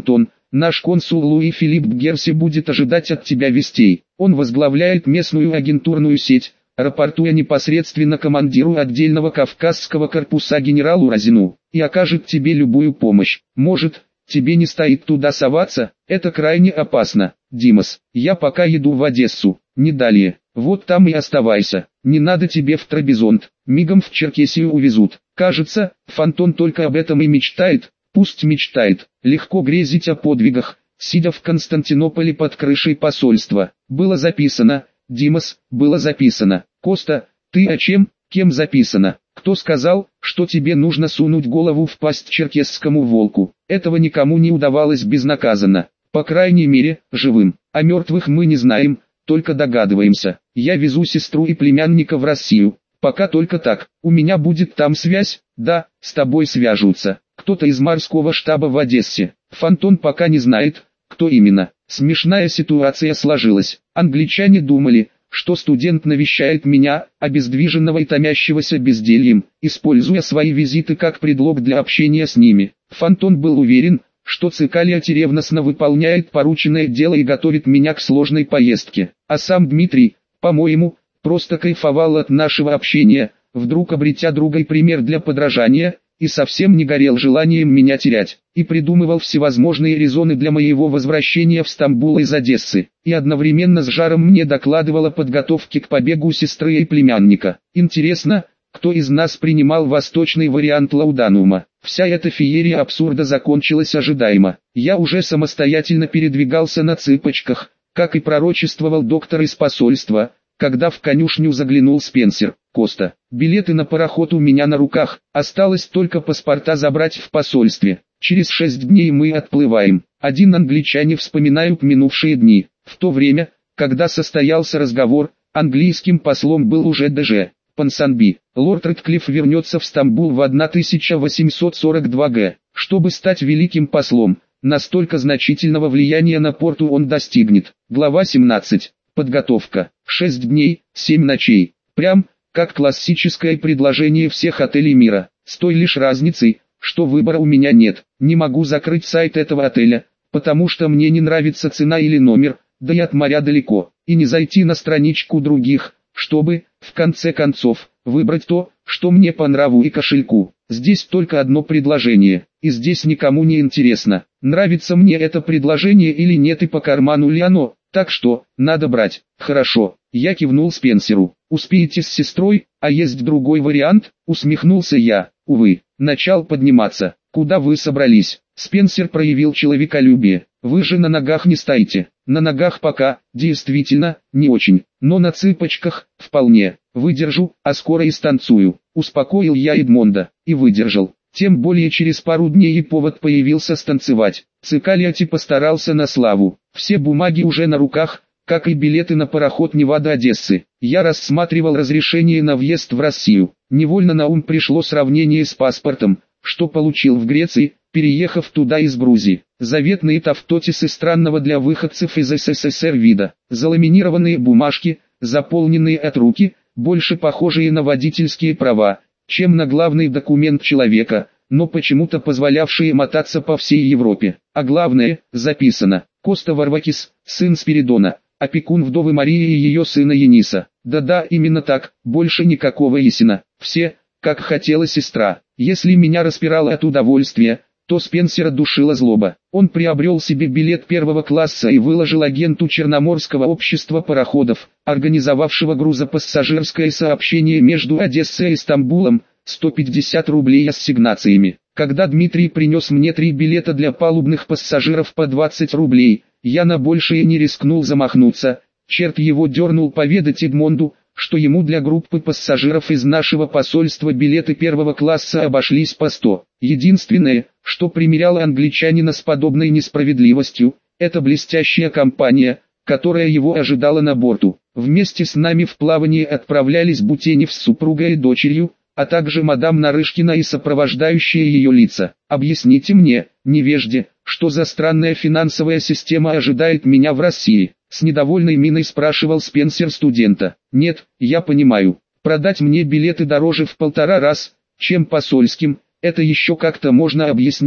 Наш консул Луи Филипп Бгерси будет ожидать от тебя вестей. Он возглавляет местную агентурную сеть, рапортуя непосредственно командиру отдельного Кавказского корпуса генералу Разину, и окажет тебе любую помощь. Может, тебе не стоит туда соваться, это крайне опасно. Димас, я пока еду в Одессу, не далее. Вот там и оставайся. Не надо тебе в Трабизонд, мигом в Черкесию увезут. Кажется, Фантон только об этом и мечтает. Пусть мечтает. Легко грезить о подвигах, сидя в Константинополе под крышей посольства. Было записано, Димас, было записано. Коста, ты о чем, кем записано? Кто сказал, что тебе нужно сунуть голову в пасть черкесскому волку? Этого никому не удавалось безнаказанно. По крайней мере, живым. О мертвых мы не знаем, только догадываемся. Я везу сестру и племянника в Россию. Пока только так. У меня будет там связь, да, с тобой свяжутся. Кто-то из морского штаба в Одессе. Фантон пока не знает, кто именно. Смешная ситуация сложилась. Англичане думали, что студент навещает меня, обездвиженного и томящегося бездельем, используя свои визиты как предлог для общения с ними. Фантон был уверен, что Цикалия ревностно выполняет порученное дело и готовит меня к сложной поездке. А сам Дмитрий, по-моему, просто кайфовал от нашего общения, вдруг обретя друга и пример для подражания, и совсем не горел желанием меня терять, и придумывал всевозможные резоны для моего возвращения в Стамбул из Одессы, и одновременно с жаром мне докладывал о подготовке к побегу сестры и племянника. Интересно, кто из нас принимал восточный вариант лауданума? Вся эта феерия абсурда закончилась ожидаемо. Я уже самостоятельно передвигался на цыпочках, как и пророчествовал доктор из посольства, когда в конюшню заглянул Спенсер. Коста, билеты на пароход у меня на руках, осталось только паспорта забрать в посольстве. Через шесть дней мы отплываем. Один англичане вспоминают минувшие дни. В то время, когда состоялся разговор, английским послом был уже ДЖ Пансанби. Лорд Рэдклифф вернется в Стамбул в тысяча восемьсот сорок два году, чтобы стать великим послом. Настолько значительного влияния на порту он достигнет. Глава семнадцать. Подготовка. шесть дней, семь ночей. Прям, как классическое предложение всех отелей мира. С той лишь разницей, что выбора у меня нет. Не могу закрыть сайт этого отеля, потому что мне не нравится цена или номер, да и от моря далеко. И не зайти на страничку других, чтобы, в конце концов, выбрать то, что мне по нраву и кошельку. Здесь только одно предложение, и здесь никому не интересно, нравится мне это предложение или нет и по карману ли оно. Так что, надо брать. Хорошо, я кивнул Спенсеру. Успеете с сестрой, а есть другой вариант? Усмехнулся я. Увы, начал подниматься. Куда вы собрались? Спенсер проявил человеколюбие. Вы же на ногах не стоите. На ногах пока, действительно, не очень. Но на цыпочках, вполне. Выдержу, а скоро и станцую. Успокоил я Эдмонда. И выдержал. Тем более через пару дней и повод появился станцевать. Цикалиати постарался на славу. Все бумаги уже на руках, как и билеты на пароход Невада-Одессы. Я рассматривал разрешение на въезд в Россию. Невольно на ум пришло сравнение с паспортом, что получил в Греции, переехав туда из Грузии. Заветные тафтотисы странного для выходцев из СССР вида. Заламинированные бумажки, заполненные от руки, больше похожие на водительские права, чем на главный документ человека, но почему-то позволявшие мотаться по всей Европе. А главное, записано: Коста Варвакис, сын Спиридона, опекун вдовы Марии и ее сына Ениса. Да-да, именно так, больше никакого Есина. Все, как хотела сестра. Если меня распирало от удовольствия, то Спенсера душила злоба. Он приобрел себе билет первого класса и выложил агенту Черноморского общества пароходов, организовавшего грузопассажирское сообщение между Одессой и Стамбулом, сто пятьдесят рублей ассигнациями. Когда Дмитрий принес мне три билета для палубных пассажиров по двадцать рублей, я на большее не рискнул замахнуться. Черт его дернул поведать Эдмонду, что ему для группы пассажиров из нашего посольства билеты первого класса обошлись по сто. Единственное, что примеряло англичанина с подобной несправедливостью, это блестящая компания, которая его ожидала на борту. Вместе с нами в плавание отправлялись Бутенев с супругой и дочерью, а также мадам Нарышкина и сопровождающие ее лица. Объясните мне, невежде, что за странная финансовая система ожидает меня в России? С недовольной миной спрашивал Спенсер студента. Нет, я понимаю. Продать мне билеты дороже в полтора раз, чем посольским, это еще как-то можно объяснить,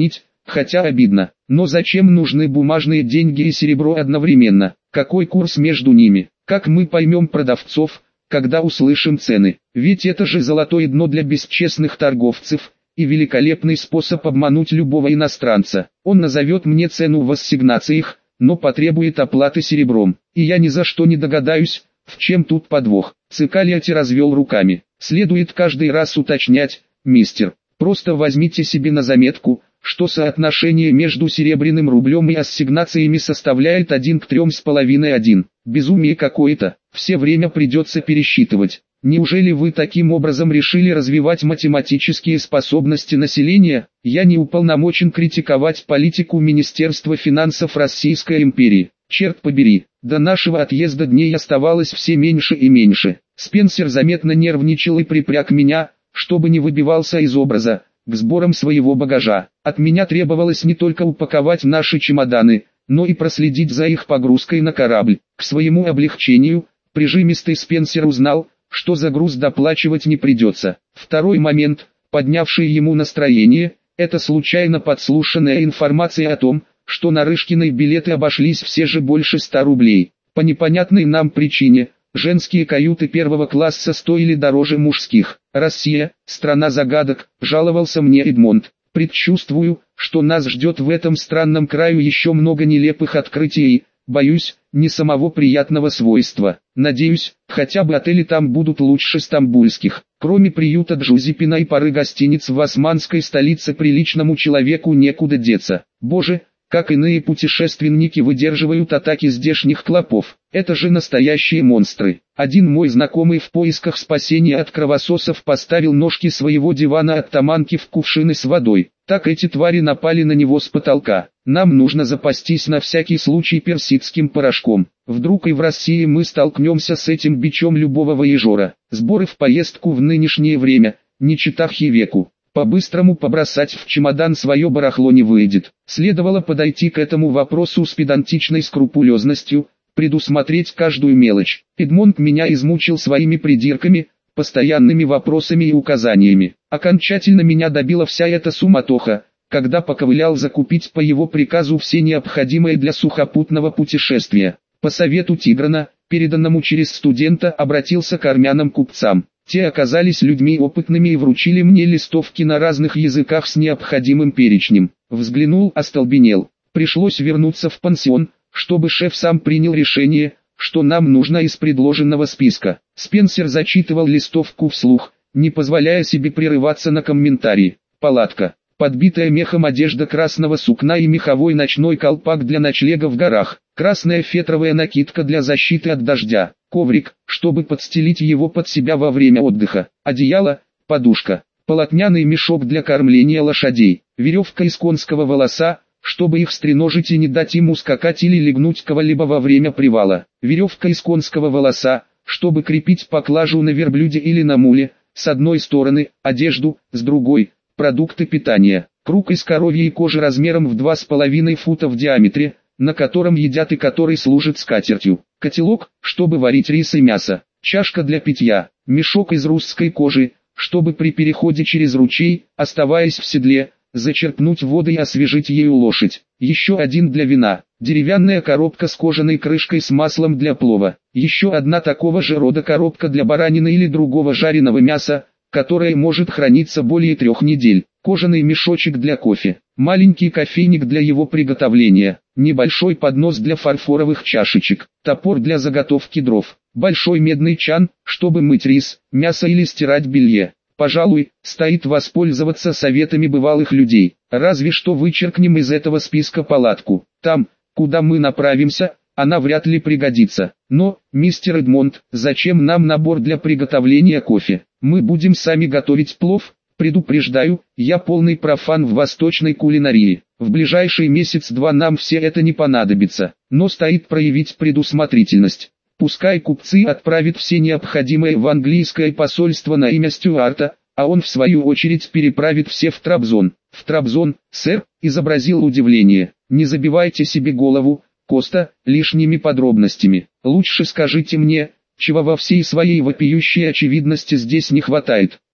Хотя обидно, но зачем нужны бумажные деньги и серебро одновременно? Какой курс между ними? Как мы поймем продавцов, когда услышим цены? Ведь это же золотое дно для бесчестных торговцев и великолепный способ обмануть любого иностранца. Он назовет мне цену в ассигнациях, но потребует оплаты серебром, и я ни за что не догадаюсь, в чем тут подвох. Цикалиати развел руками. Следует каждый раз уточнять, мистер, просто возьмите себе на заметку, что соотношение между серебряным рублем и ассигнациями составляет один к трем с половиной один. Безумие какое-то, все время придется пересчитывать. Неужели вы таким образом решили развивать математические способности населения? Я не уполномочен критиковать политику Министерства финансов Российской империи. Черт побери, до нашего отъезда дней оставалось все меньше и меньше. Спенсер заметно нервничал и припряг меня, чтобы не выбивался из образа, к сборам своего багажа. От меня требовалось не только упаковать наши чемоданы, но и проследить за их погрузкой на корабль. К своему облегчению, прижимистый Спенсер узнал, что за груз доплачивать не придется. Второй момент, поднявший ему настроение, это случайно подслушанная информация о том, что Нарышкиной билеты обошлись все же больше ста рублей. По непонятной нам причине, женские каюты первого класса стоили дороже мужских. Россия, страна загадок, жаловался мне Эдмонд. Предчувствую, что нас ждет в этом странном краю еще много нелепых открытий. Боюсь, не самого приятного свойства. Надеюсь, хотя бы отели там будут лучше стамбульских. Кроме приюта Джузеппина и пары гостиниц в османской столице приличному человеку некуда деться. Боже, как иные путешественники выдерживают атаки здешних клопов. Это же настоящие монстры. Один мой знакомый в поисках спасения от кровососов поставил ножки своего дивана оттаманки в кувшины с водой. Так эти твари напали на него с потолка. Нам нужно запастись на всякий случай персидским порошком. Вдруг и в России мы столкнемся с этим бичом любого вояжера. Сборы в поездку в нынешнее время, не чета Хивеку. По-быстрому побросать в чемодан свое барахло не выйдет. Следовало подойти к этому вопросу с педантичной скрупулезностью, предусмотреть каждую мелочь. Эдмонд меня измучил своими придирками, постоянными вопросами и указаниями. Окончательно меня добила вся эта суматоха, когда поковылял закупить по его приказу все необходимое для сухопутного путешествия. По совету Тиграна, переданному через студента, обратился к армянам купцам. Те оказались людьми опытными и вручили мне листовки на разных языках с необходимым перечнем. Взглянул, остолбенел. Пришлось вернуться в пансион, чтобы шеф сам принял решение, что нам нужно из предложенного списка. Спенсер зачитывал листовку вслух, не позволяя себе прерываться на комментарии. Палатка, подбитая мехом одежда красного сукна и меховой ночной колпак для ночлега в горах, красная фетровая накидка для защиты от дождя, коврик, чтобы подстелить его под себя во время отдыха, одеяло, подушка, полотняный мешок для кормления лошадей, веревка из конского волоса, чтобы их стреножить и не дать им ускакать или легнуть кого-либо во время привала, веревка из конского волоса, чтобы крепить поклажу на верблюде или на муле, с одной стороны, одежду, с другой, продукты питания, круг из коровьей кожи размером в два с половиной фута в диаметре, на котором едят и который служит скатертью, котелок, чтобы варить рис и мясо, чашка для питья, мешок из русской кожи, чтобы при переходе через ручей, оставаясь в седле, зачерпнуть воды и освежить ею лошадь, еще один для вина, деревянная коробка с кожаной крышкой с маслом для плова, еще одна такого же рода коробка для баранины или другого жареного мяса, которая может храниться более трех недель, кожаный мешочек для кофе, маленький кофейник для его приготовления, небольшой поднос для фарфоровых чашечек, топор для заготовки дров, большой медный чан, чтобы мыть рис, мясо или стирать белье. Пожалуй, стоит воспользоваться советами бывалых людей, разве что вычеркнем из этого списка палатку. Там, куда мы направимся, она вряд ли пригодится. Но, мистер Эдмонд, зачем нам набор для приготовления кофе? Мы будем сами готовить плов? Предупреждаю, я полный профан в восточной кулинарии. В ближайший месяц-два нам все это не понадобится, но стоит проявить предусмотрительность. Пускай купцы отправят все необходимое в английское посольство на имя Стюарта, а он в свою очередь переправит все в Трабзон. В Трабзон, сэр, изобразил удивление. Не забивайте себе голову, Коста, лишними подробностями. Лучше скажите мне, чего во всей своей вопиющей очевидности здесь не хватает.